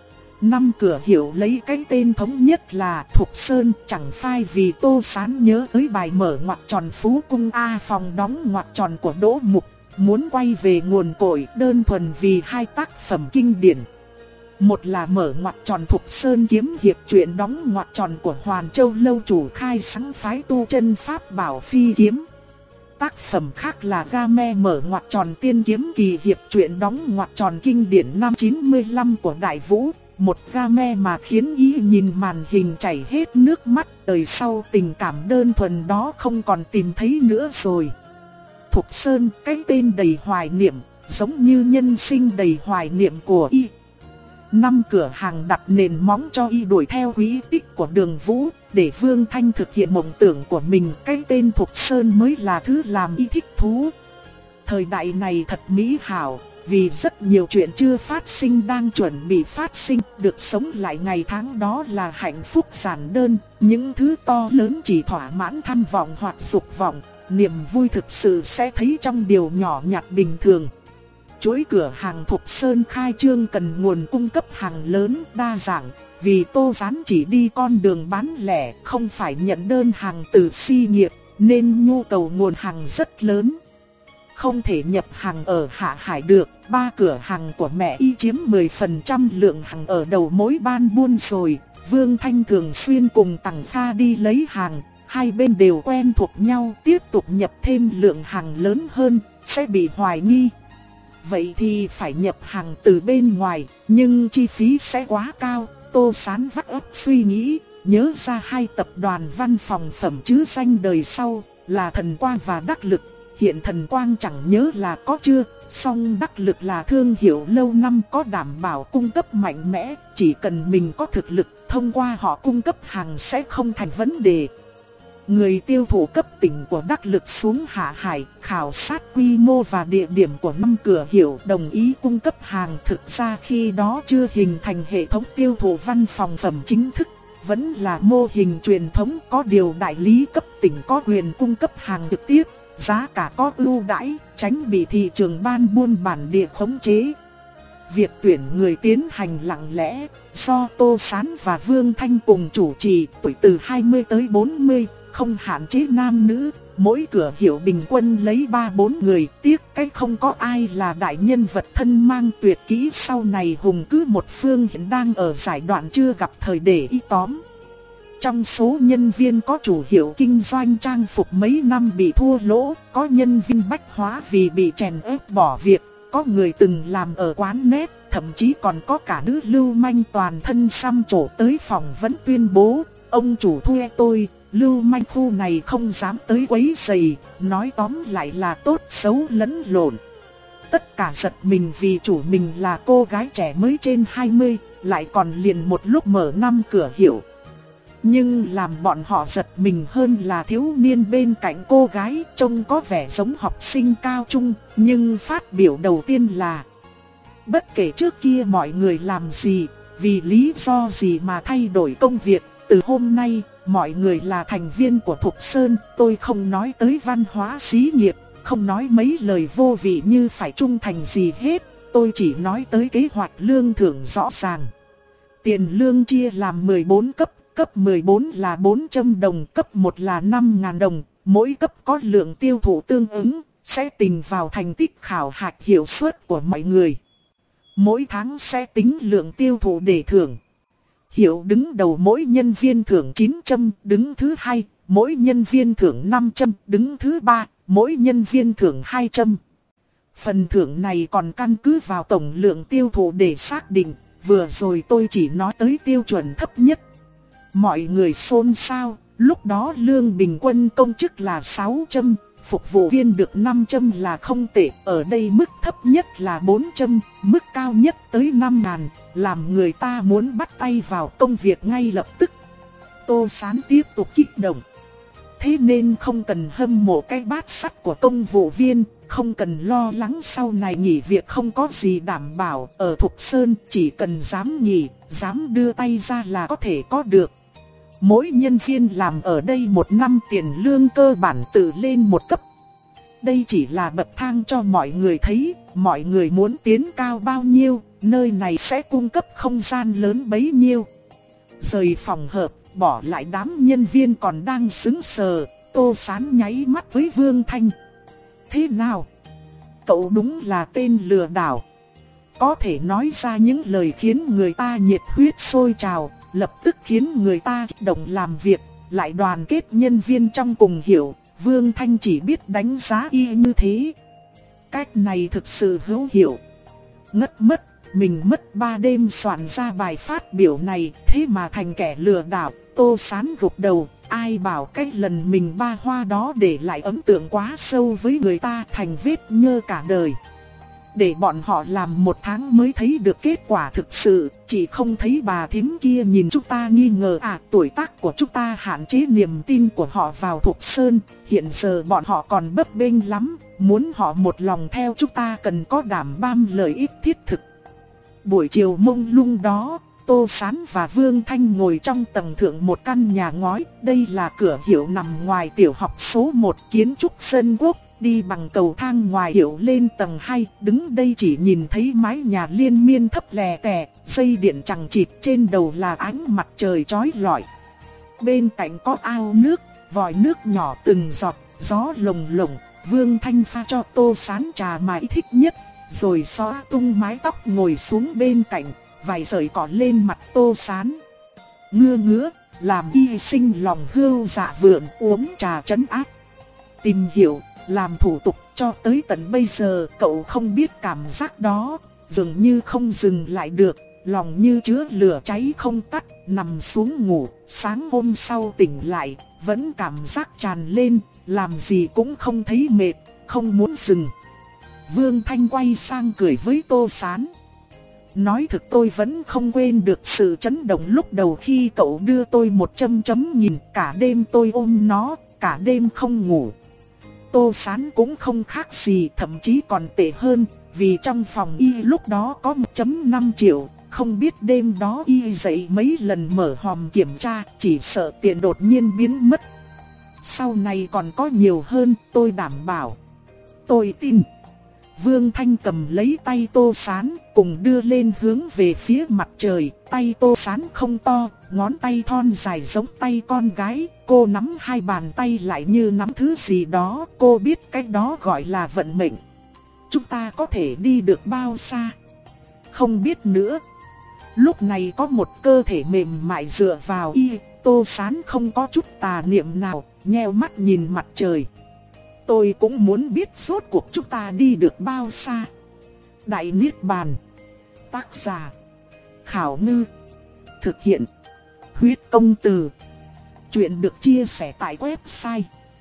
Năm cửa hiệu lấy cái tên thống nhất là Thục Sơn, chẳng phai vì Tô Sán nhớ tới bài mở ngoặc tròn Phú Cung A phòng đóng ngoặc tròn của Đỗ Mục, muốn quay về nguồn cội đơn thuần vì hai tác phẩm kinh điển. Một là mở ngoặc tròn Thục Sơn kiếm hiệp truyện đóng ngoặc tròn của Hoàn Châu lâu chủ khai sáng phái tu chân pháp bảo phi kiếm. Tác phẩm khác là Game mở ngoặc tròn tiên kiếm kỳ hiệp truyện đóng ngoặc tròn kinh điển năm chín mươi lăm của Đại Vũ. Một game mà khiến ý nhìn màn hình chảy hết nước mắt, đời sau tình cảm đơn thuần đó không còn tìm thấy nữa rồi. Thục Sơn, cái tên đầy hoài niệm, giống như nhân sinh đầy hoài niệm của y. Năm cửa hàng đặt nền móng cho y đuổi theo quý tích của Đường Vũ, để Vương Thanh thực hiện mộng tưởng của mình, cái tên Thục Sơn mới là thứ làm y thích thú. Thời đại này thật mỹ hảo, vì rất nhiều chuyện chưa phát sinh đang chuẩn bị phát sinh, được sống lại ngày tháng đó là hạnh phúc giản đơn, những thứ to lớn chỉ thỏa mãn tham vọng hoặc dục vọng, niềm vui thực sự sẽ thấy trong điều nhỏ nhặt bình thường. Chuỗi cửa hàng Thục Sơn khai trương cần nguồn cung cấp hàng lớn đa dạng, vì Tô Sán chỉ đi con đường bán lẻ, không phải nhận đơn hàng từ xí nghiệp, nên nhu cầu nguồn hàng rất lớn. Không thể nhập hàng ở Hạ Hải được, ba cửa hàng của mẹ y chiếm mười phần trăm lượng hàng ở đầu mối ban buôn rồi. Vương Thanh thường xuyên cùng Tằng Kha đi lấy hàng, hai bên đều quen thuộc nhau, tiếp tục nhập thêm lượng hàng lớn hơn, sẽ bị hoài nghi. Vậy thì phải nhập hàng từ bên ngoài, nhưng chi phí sẽ quá cao. Tô Sán vắt óc suy nghĩ, nhớ ra hai tập đoàn văn phòng phẩm chứ danh đời sau là Thần Quang và Đắc Lực. Hiện Thần Quang chẳng nhớ là có chưa, song Đắc Lực là thương hiệu lâu năm có đảm bảo cung cấp mạnh mẽ, chỉ cần mình có thực lực, thông qua họ cung cấp hàng sẽ không thành vấn đề. Người tiêu thụ cấp tỉnh của Đắc Lực xuống Hạ Hải, khảo sát quy mô và địa điểm của năm cửa hiệu đồng ý cung cấp hàng. Thực ra khi đó chưa hình thành hệ thống tiêu thụ văn phòng phẩm chính thức, vẫn là mô hình truyền thống, có điều đại lý cấp tỉnh có quyền cung cấp hàng trực tiếp, giá cả có ưu đãi, tránh bị thị trường ban buôn bản địa khống chế. Việc tuyển người tiến hành lặng lẽ, do Tô Sán và Vương Thanh cùng chủ trì, tuổi từ hai mươi tới bốn mươi, không hạn chế nam nữ, mỗi cửa hiệu bình quân lấy ba bốn người, tiếc cái không có ai là đại nhân vật thân mang tuyệt kỹ sau này hùng cứ một phương hiện đang ở giai đoạn chưa gặp thời để ý tóm. Trong số nhân viên có chủ hiệu kinh doanh trang phục mấy năm bị thua lỗ, có nhân viên bách hóa vì bị chèn ép bỏ việc, có người từng làm ở quán net, thậm chí còn có cả nữ lưu manh toàn thân xăm trổ tới phòng vẫn tuyên bố, ông chủ thuê tôi, lưu manh khu này không dám tới quấy rầy, nói tóm lại là tốt xấu lẫn lộn. Tất cả giật mình vì chủ mình là cô gái trẻ mới trên hai mươi, lại còn liền một lúc mở năm cửa hiệu. Nhưng làm bọn họ giật mình hơn là thiếu niên bên cạnh cô gái trông có vẻ giống học sinh cao trung, nhưng phát biểu đầu tiên là: bất kể trước kia mọi người làm gì, vì lý do gì mà thay đổi công việc, từ hôm nay mọi người là thành viên của Thục Sơn, tôi không nói tới văn hóa xí nghiệp, không nói mấy lời vô vị như phải trung thành gì hết, tôi chỉ nói tới kế hoạch lương thưởng rõ ràng. Tiền lương chia làm mười bốn cấp. Cấp mười bốn là bốn trăm đồng, cấp một là năm nghìn đồng, mỗi cấp có lượng tiêu thụ tương ứng, sẽ tính vào thành tích khảo hạch hiệu suất của mọi người. Mỗi tháng sẽ tính lượng tiêu thụ để thưởng. Hiệu đứng đầu mỗi nhân viên thưởng chín trăm, đứng thứ hai, mỗi nhân viên thưởng năm trăm, đứng thứ ba, mỗi nhân viên thưởng hai trăm. Phần thưởng này còn căn cứ vào tổng lượng tiêu thụ để xác định, vừa rồi tôi chỉ nói tới tiêu chuẩn thấp nhất. Mọi người xôn xao, lúc đó lương bình quân công chức là sáu trăm, phục vụ viên được năm trăm là không tệ, ở đây mức thấp nhất là bốn trăm, mức cao nhất tới năm nghìn, làm người ta muốn bắt tay vào công việc ngay lập tức. Tô Sán tiếp tục kích động. Thế nên không cần hâm mộ cái bát sắt của công vụ viên, không cần lo lắng sau này nghỉ việc không có gì đảm bảo, ở Thục Sơn chỉ cần dám nghỉ, dám đưa tay ra là có thể có được. Mỗi nhân viên làm ở đây một năm tiền lương cơ bản tự lên một cấp. Đây chỉ là bậc thang cho mọi người thấy, mọi người muốn tiến cao bao nhiêu, nơi này sẽ cung cấp không gian lớn bấy nhiêu. Rời phòng họp, bỏ lại đám nhân viên còn đang sững sờ, Tô Sán nháy mắt với Vương Thanh. Thế nào? Cậu đúng là tên lừa đảo. Có thể nói ra những lời khiến người ta nhiệt huyết sôi trào, lập tức khiến người ta kích động làm việc, lại đoàn kết nhân viên trong cùng hiểu. Vương Thanh chỉ biết đánh giá y như thế. Cách này thực sự hữu hiệu. Ngất mất, mình mất ba đêm soạn ra bài phát biểu này, thế mà thành kẻ lừa đảo. Tô Sán gục đầu, ai bảo cái lần mình ba hoa đó để lại ấn tượng quá sâu với người ta, thành vết nhơ cả đời. Để bọn họ làm một tháng mới thấy được kết quả thực sự, chỉ không thấy bà thím kia nhìn chúng ta nghi ngờ à, tuổi tác của chúng ta hạn chế niềm tin của họ vào Thục Sơn, hiện giờ bọn họ còn bấp bênh lắm, Muốn họ một lòng theo chúng ta cần có đảm bam lợi ích thiết thực. Buổi chiều mông lung đó, Tô Sán và Vương Thanh ngồi trong tầng thượng một căn nhà ngói. Đây là cửa hiệu nằm ngoài tiểu học số một kiến trúc Sơn Quốc. Đi bằng cầu thang ngoài hiệu lên tầng hai, đứng đây chỉ nhìn thấy mái nhà liên miên thấp lè tè, dây điện chằng chịt, trên đầu là ánh mặt trời chói lọi. Bên cạnh có ao nước, vòi nước nhỏ từng giọt, gió lồng lộng. Vương Thanh pha cho Tô Sán trà mà ý thích nhất, rồi xõa tung mái tóc ngồi xuống bên cạnh, vài sợi cỏ lên mặt Tô Sán. Ngưa ngứa, làm y sinh lòng hưu dạ vượng, uống trà trấn áp. Tìm hiểu, làm thủ tục cho tới tận bây giờ cậu không biết cảm giác đó, dường như không dừng lại được, lòng như chứa lửa cháy không tắt, nằm xuống ngủ, sáng hôm sau tỉnh lại, vẫn cảm giác tràn lên, làm gì cũng không thấy mệt, không muốn dừng. Vương Thanh quay sang cười với Tô Sán. Nói thực tôi vẫn không quên được sự chấn động lúc đầu khi cậu đưa tôi một chấm chấm nhìn, cả đêm tôi ôm nó, cả đêm không ngủ. Tô Sán cũng không khác gì, thậm chí còn tệ hơn, vì trong phòng y lúc đó có một phẩy năm triệu, không biết đêm đó y dậy mấy lần mở hòm kiểm tra, chỉ sợ tiền đột nhiên biến mất. Sau này còn có nhiều hơn, tôi đảm bảo. Tôi tin. Vương Thanh cầm lấy tay Tô Sán, cùng đưa lên hướng về phía mặt trời. Tay Tô Sán không to, ngón tay thon dài giống tay con gái. Cô nắm hai bàn tay lại như nắm thứ gì đó. Cô biết cái đó gọi là vận mệnh. Chúng ta có thể đi được bao xa? Không biết nữa. Lúc này có một cơ thể mềm mại dựa vào y. Tô Sán không có chút tà niệm nào, nheo mắt nhìn mặt trời. Tôi cũng muốn biết rốt cuộc chúng ta đi được bao xa. Đại Niết Bàn. Tác giả Khảo Ngư. Thực hiện Huyết Công Từ. Chuyện được chia sẻ tại website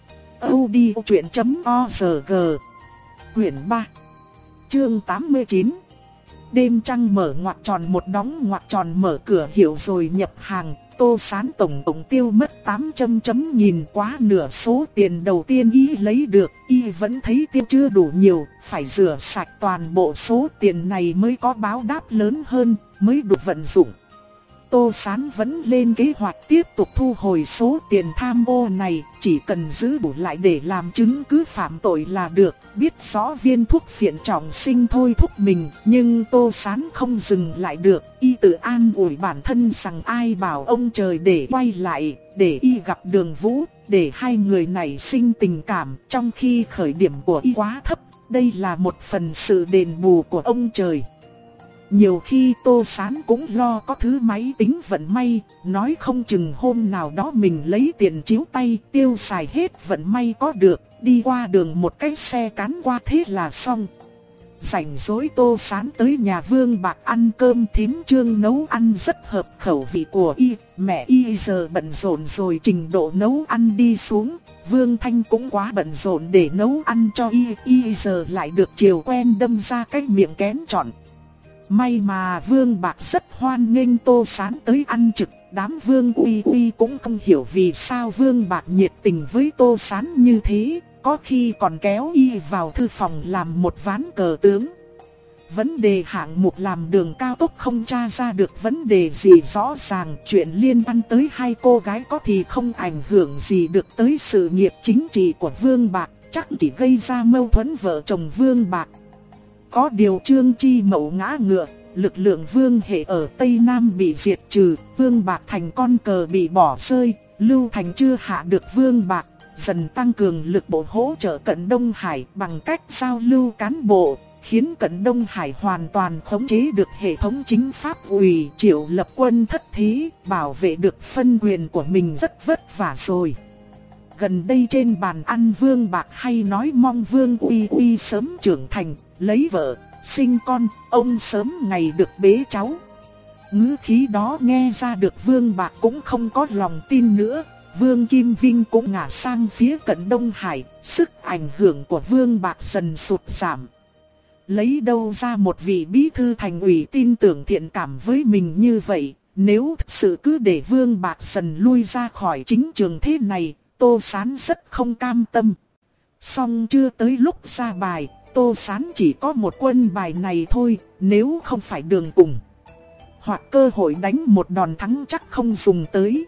audiochuyện chấm org. Quyển ba, chương tám mươi chín. Đêm trăng mở ngoặc tròn một đóng ngoặc tròn mở cửa hiệu rồi nhập hàng. Tô Sán tổng tổng tiêu mất tám trăm chấm nhìn quá nửa số tiền đầu tiên y lấy được, y vẫn thấy tiêu chưa đủ nhiều, phải rửa sạch toàn bộ số tiền này mới có báo đáp lớn hơn, mới đủ vận dụng. Tô Sán vẫn lên kế hoạch tiếp tục thu hồi số tiền tham ô này, chỉ cần giữ đủ lại để làm chứng cứ phạm tội là được, biết rõ viên thuốc phiện trọng sinh thôi thúc mình, nhưng Tô Sán không dừng lại được, y tự an ủi bản thân rằng ai bảo ông trời để quay lại, để y gặp Đường Vũ, để hai người này sinh tình cảm, trong khi khởi điểm của y quá thấp, đây là một phần sự đền bù của ông trời. Nhiều khi Tô Sán cũng lo có thứ máy tính vận may, nói không chừng hôm nào đó mình lấy tiền chiếu tay tiêu xài hết vận may có được, đi qua đường một cái xe cán qua thế là xong. Rảnh rỗi Tô Sán tới nhà Vương Bạc ăn cơm, thím Trương nấu ăn rất hợp khẩu vị của y, mẹ y giờ bận rộn rồi trình độ nấu ăn đi xuống, Vương Thanh cũng quá bận rộn để nấu ăn cho y, y giờ lại được chiều quen đâm ra cái miệng kén chọn. May mà Vương Bạc rất hoan nghênh Tô Sán tới ăn trực, đám Vương Uy Uy cũng không hiểu vì sao Vương Bạc nhiệt tình với Tô Sán như thế, có khi còn kéo y vào thư phòng làm một ván cờ tướng. Vấn đề hạng mục làm đường cao tốc không tra ra được vấn đề gì rõ ràng, chuyện liên quan tới hai cô gái có thì không ảnh hưởng gì được tới sự nghiệp chính trị của Vương Bạc, chắc chỉ gây ra mâu thuẫn vợ chồng Vương Bạc. Có điều Trương Chi Mậu ngã ngựa, lực lượng Vương Hệ ở Tây Nam bị diệt trừ, Vương Bạc thành con cờ bị bỏ rơi, Lưu Thành chưa hạ được Vương Bạc, dần tăng cường lực bộ hỗ trợ Cận Đông Hải bằng cách giao lưu cán bộ, khiến Cận Đông Hải hoàn toàn khống chế được hệ thống chính pháp ủy, Triệu Lập Quân thất thế, bảo vệ được phân quyền của mình rất vất vả rồi. Gần đây trên bàn ăn Vương Bạc hay nói mong Vương Uy Uy sớm trưởng thành, lấy vợ, sinh con, ông sớm ngày được bế cháu. Ngữ khí đó nghe ra được Vương Bạc cũng không có lòng tin nữa. Vương Kim Vinh cũng ngả sang phía Cận Đông Hải, sức ảnh hưởng của Vương Bạc dần sụt giảm. Lấy đâu ra một vị bí thư thành ủy tin tưởng thiện cảm với mình như vậy, nếu thực sự cứ để Vương Bạc dần lui ra khỏi chính trường thế này, Tô Sán rất không cam tâm. Song chưa tới lúc ra bài, Tô Sán chỉ có một quân bài này thôi, nếu không phải đường cùng hoặc cơ hội đánh một đòn thắng chắc không dùng tới.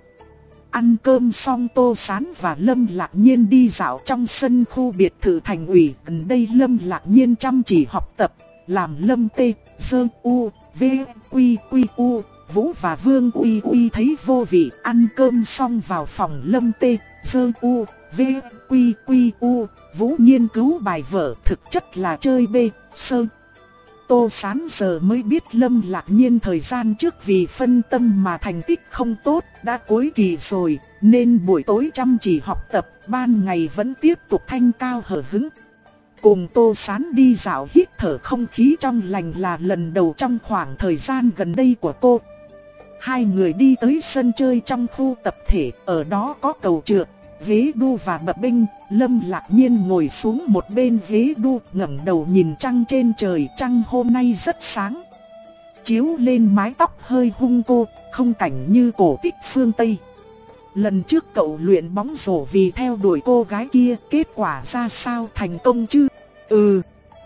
Ăn cơm xong Tô Sán và Lâm Lạc Nhiên đi dạo trong sân khu biệt thự thành ủy. Gần đây Lâm Lạc Nhiên chăm chỉ học tập, làm Lâm Tê, Sơ U, V, Quy Quy U, Vũ và Vương Uy Uy thấy vô vị. Ăn cơm xong vào phòng Lâm Tê, Sơ U, V, Quy Quy U, Vũ nghiên cứu bài vở, thực chất là chơi bê, sơ. Tô Sán giờ mới biết Lâm Lạc Nhiên thời gian trước vì phân tâm mà thành tích không tốt, đã cuối kỳ rồi, nên buổi tối chăm chỉ học tập, ban ngày vẫn tiếp tục thanh cao hở hứng. Cùng Tô Sán đi dạo hít thở không khí trong lành là lần đầu trong khoảng thời gian gần đây của cô. Hai người đi tới sân chơi trong khu tập thể, ở đó có cầu trượt, ghế đu và bập bênh. Lâm Lạc Nhiên ngồi xuống một bên ghế đu, ngẩng đầu nhìn trăng trên trời. Trăng hôm nay rất sáng, chiếu lên mái tóc hơi hung cô, không cảnh như cổ tích phương Tây. Lần trước cậu luyện bóng rổ vì theo đuổi cô gái kia, kết quả ra sao, thành công chứ? Ừ.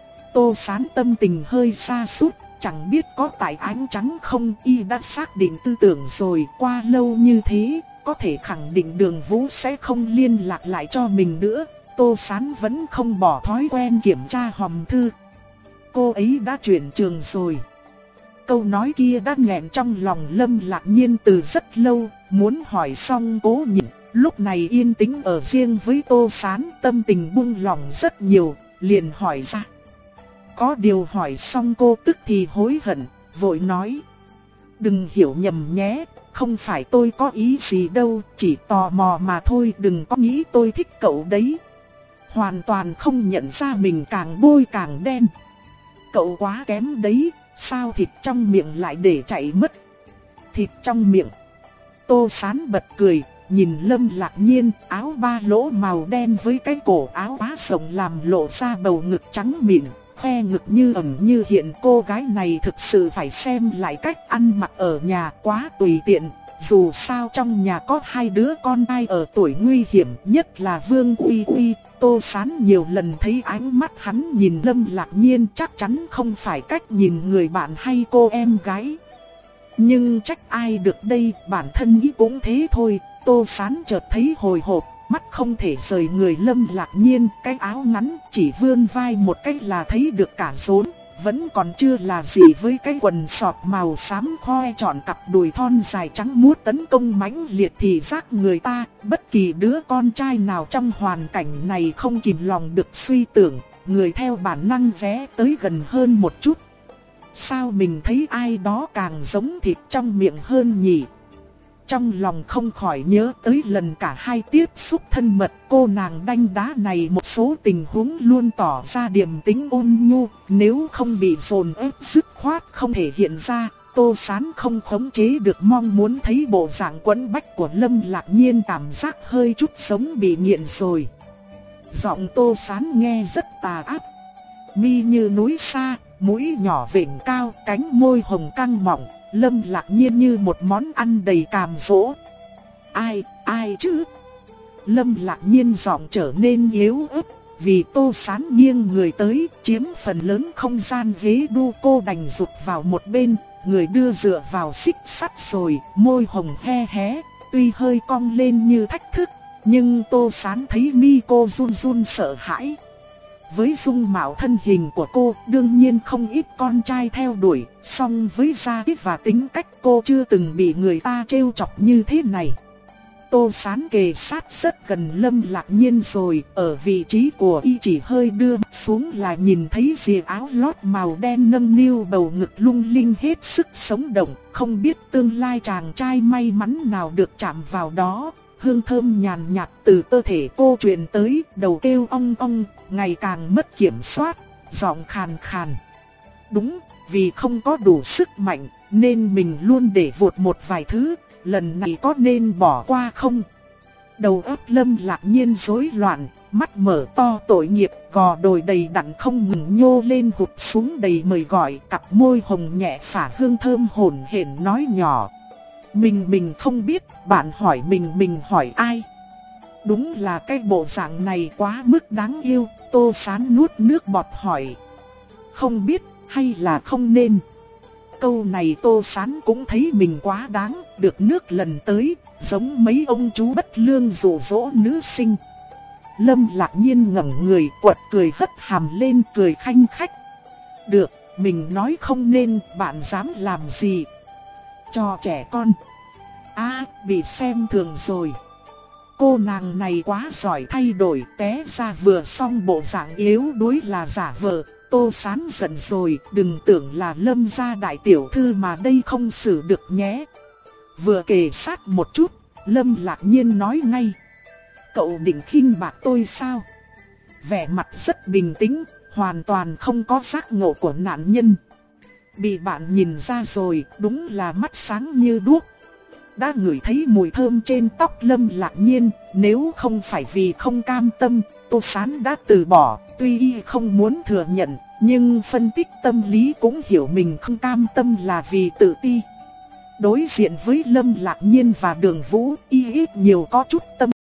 Tô Sán tâm tình hơi sa sút, chẳng biết có tại ánh trắng không, y đã xác định tư tưởng rồi. Qua lâu như thế, có thể khẳng định Đường Vũ sẽ không liên lạc lại cho mình nữa. Tô Sán vẫn không bỏ thói quen kiểm tra hòm thư. Cô ấy đã chuyển trường rồi. Câu nói kia đã nghẹn trong lòng Lâm Lạc Nhiên từ rất lâu, muốn hỏi xong cố nhịn. Lúc này yên tĩnh ở riêng với Tô Sán, tâm tình buông lỏng rất nhiều, liền hỏi ra. Có điều hỏi xong cô tức thì hối hận, vội nói. Đừng hiểu nhầm nhé, không phải tôi có ý gì đâu, chỉ tò mò mà thôi, đừng có nghĩ tôi thích cậu đấy. Hoàn toàn không nhận ra mình càng bôi càng đen. Cậu quá kém đấy, sao thịt trong miệng lại để chạy mất? Thịt trong miệng. Tô Sán bật cười, nhìn Lâm Lạc Nhiên, áo ba lỗ màu đen với cái cổ áo quá rộng làm lộ ra bầu ngực trắng mịn, khoe ngực như ẩn như hiện. Cô gái này thực sự phải xem lại cách ăn mặc ở nhà, quá tùy tiện. Dù sao trong nhà có hai đứa con trai ở tuổi nguy hiểm, nhất là Vương Uy Uy. Tô Sán nhiều lần thấy ánh mắt hắn nhìn Lâm Lạc Nhiên, chắc chắn không phải cách nhìn người bạn hay cô em gái. Nhưng trách ai được đây, bản thân ý cũng thế thôi. Tô Sán chợt thấy hồi hộp, mắt không thể rời người Lâm Lạc Nhiên. Cái áo ngắn chỉ vươn vai một cách là thấy được cả rốn, vẫn còn chưa là gì với cái quần sọt màu xám khoe trọn cặp đùi thon dài trắng muốt tấn công mãnh liệt thị giác người ta. Bất kỳ đứa con trai nào trong hoàn cảnh này không kìm lòng được suy tưởng, người theo bản năng ghé tới gần hơn một chút. Sao mình thấy ai đó càng giống thịt trong miệng hơn nhỉ? Trong lòng không khỏi nhớ tới lần cả hai tiếp xúc thân mật, cô nàng đanh đá này một số tình huống luôn tỏ ra điềm tĩnh ôn nhu, nếu không bị dồn ép dứt khoát không thể hiện ra. Tô Sán không khống chế được mong muốn thấy bộ dạng quẫn bách của Lâm Lạc Nhiên, cảm giác hơi chút giống bị nghiện rồi. Giọng Tô Sán nghe rất tà ác, mi như núi xa, mũi nhỏ vểnh cao, cánh môi hồng căng mọng. Lâm Lạc Nhiên như một món ăn đầy cám dỗ. Ai, ai chứ? Lâm Lạc Nhiên giọng trở nên yếu ớt, vì Tô Sán nghiêng người tới, chiếm phần lớn không gian ghế đu. Cô đành rụt vào một bên, người đưa dựa vào xích sắt rồi, môi hồng he hé, tuy hơi cong lên như thách thức, nhưng Tô Sán thấy mi cô run run sợ hãi. Với dung mạo thân hình của cô, đương nhiên không ít con trai theo đuổi, song với gia thế và tính cách cô chưa từng bị người ta trêu chọc như thế này. Tô Sán kề sát rất gần Lâm Lạc Nhiên rồi, ở vị trí của y chỉ hơi đưa xuống là nhìn thấy rìa áo lót màu đen nâng niu bầu ngực lung linh hết sức sống động, không biết tương lai chàng trai may mắn nào được chạm vào đó. Hương thơm nhàn nhạt từ cơ thể cô truyền tới, đầu kêu ong ong, ngày càng mất kiểm soát, giọng khàn khàn. Đúng, vì không có đủ sức mạnh, nên mình luôn để vụt một vài thứ, lần này có nên bỏ qua không? Đầu óc Lâm Lạc Nhiên rối loạn, mắt mở to tội nghiệp, gò đồi đầy đặn không ngừng nhô lên hụt xuống đầy mời gọi, cặp môi hồng nhẹ phả hương thơm hồn hển nói nhỏ. Mình mình không biết, bạn hỏi mình mình hỏi ai? Đúng là cái bộ dạng này quá mức đáng yêu. Tô Sán nuốt nước bọt hỏi. Không biết hay là không nên? Câu này Tô Sán cũng thấy mình quá đáng, được nước lần tới, giống mấy ông chú bất lương dụ dỗ nữ sinh. Lâm Lạc Nhiên ngẩng người quật cười hất hàm lên cười khanh khách. Được, mình nói không nên, bạn dám làm gì? Cho trẻ con. À, bị xem thường rồi. Cô nàng này quá giỏi thay đổi, té ra vừa xong bộ dạng yếu đuối là giả vờ. Tô Sán giận rồi, đừng tưởng là Lâm gia đại tiểu thư mà đây không xử được nhé. Vừa kề sát một chút, Lâm Lạc Nhiên nói ngay. Cậu định khinh bạc tôi sao? Vẻ mặt rất bình tĩnh, hoàn toàn không có giác ngộ của nạn nhân. Bị bạn nhìn ra rồi, đúng là mắt sáng như đuốc. Đã ngửi thấy mùi thơm trên tóc Lâm Lạc Nhiên, nếu không phải vì không cam tâm, Tô Sán đã từ bỏ. Tuy y không muốn thừa nhận, nhưng phân tích tâm lý cũng hiểu mình không cam tâm là vì tự ti. Đối diện với Lâm Lạc Nhiên và Đường Vũ, y ít nhiều có chút tâm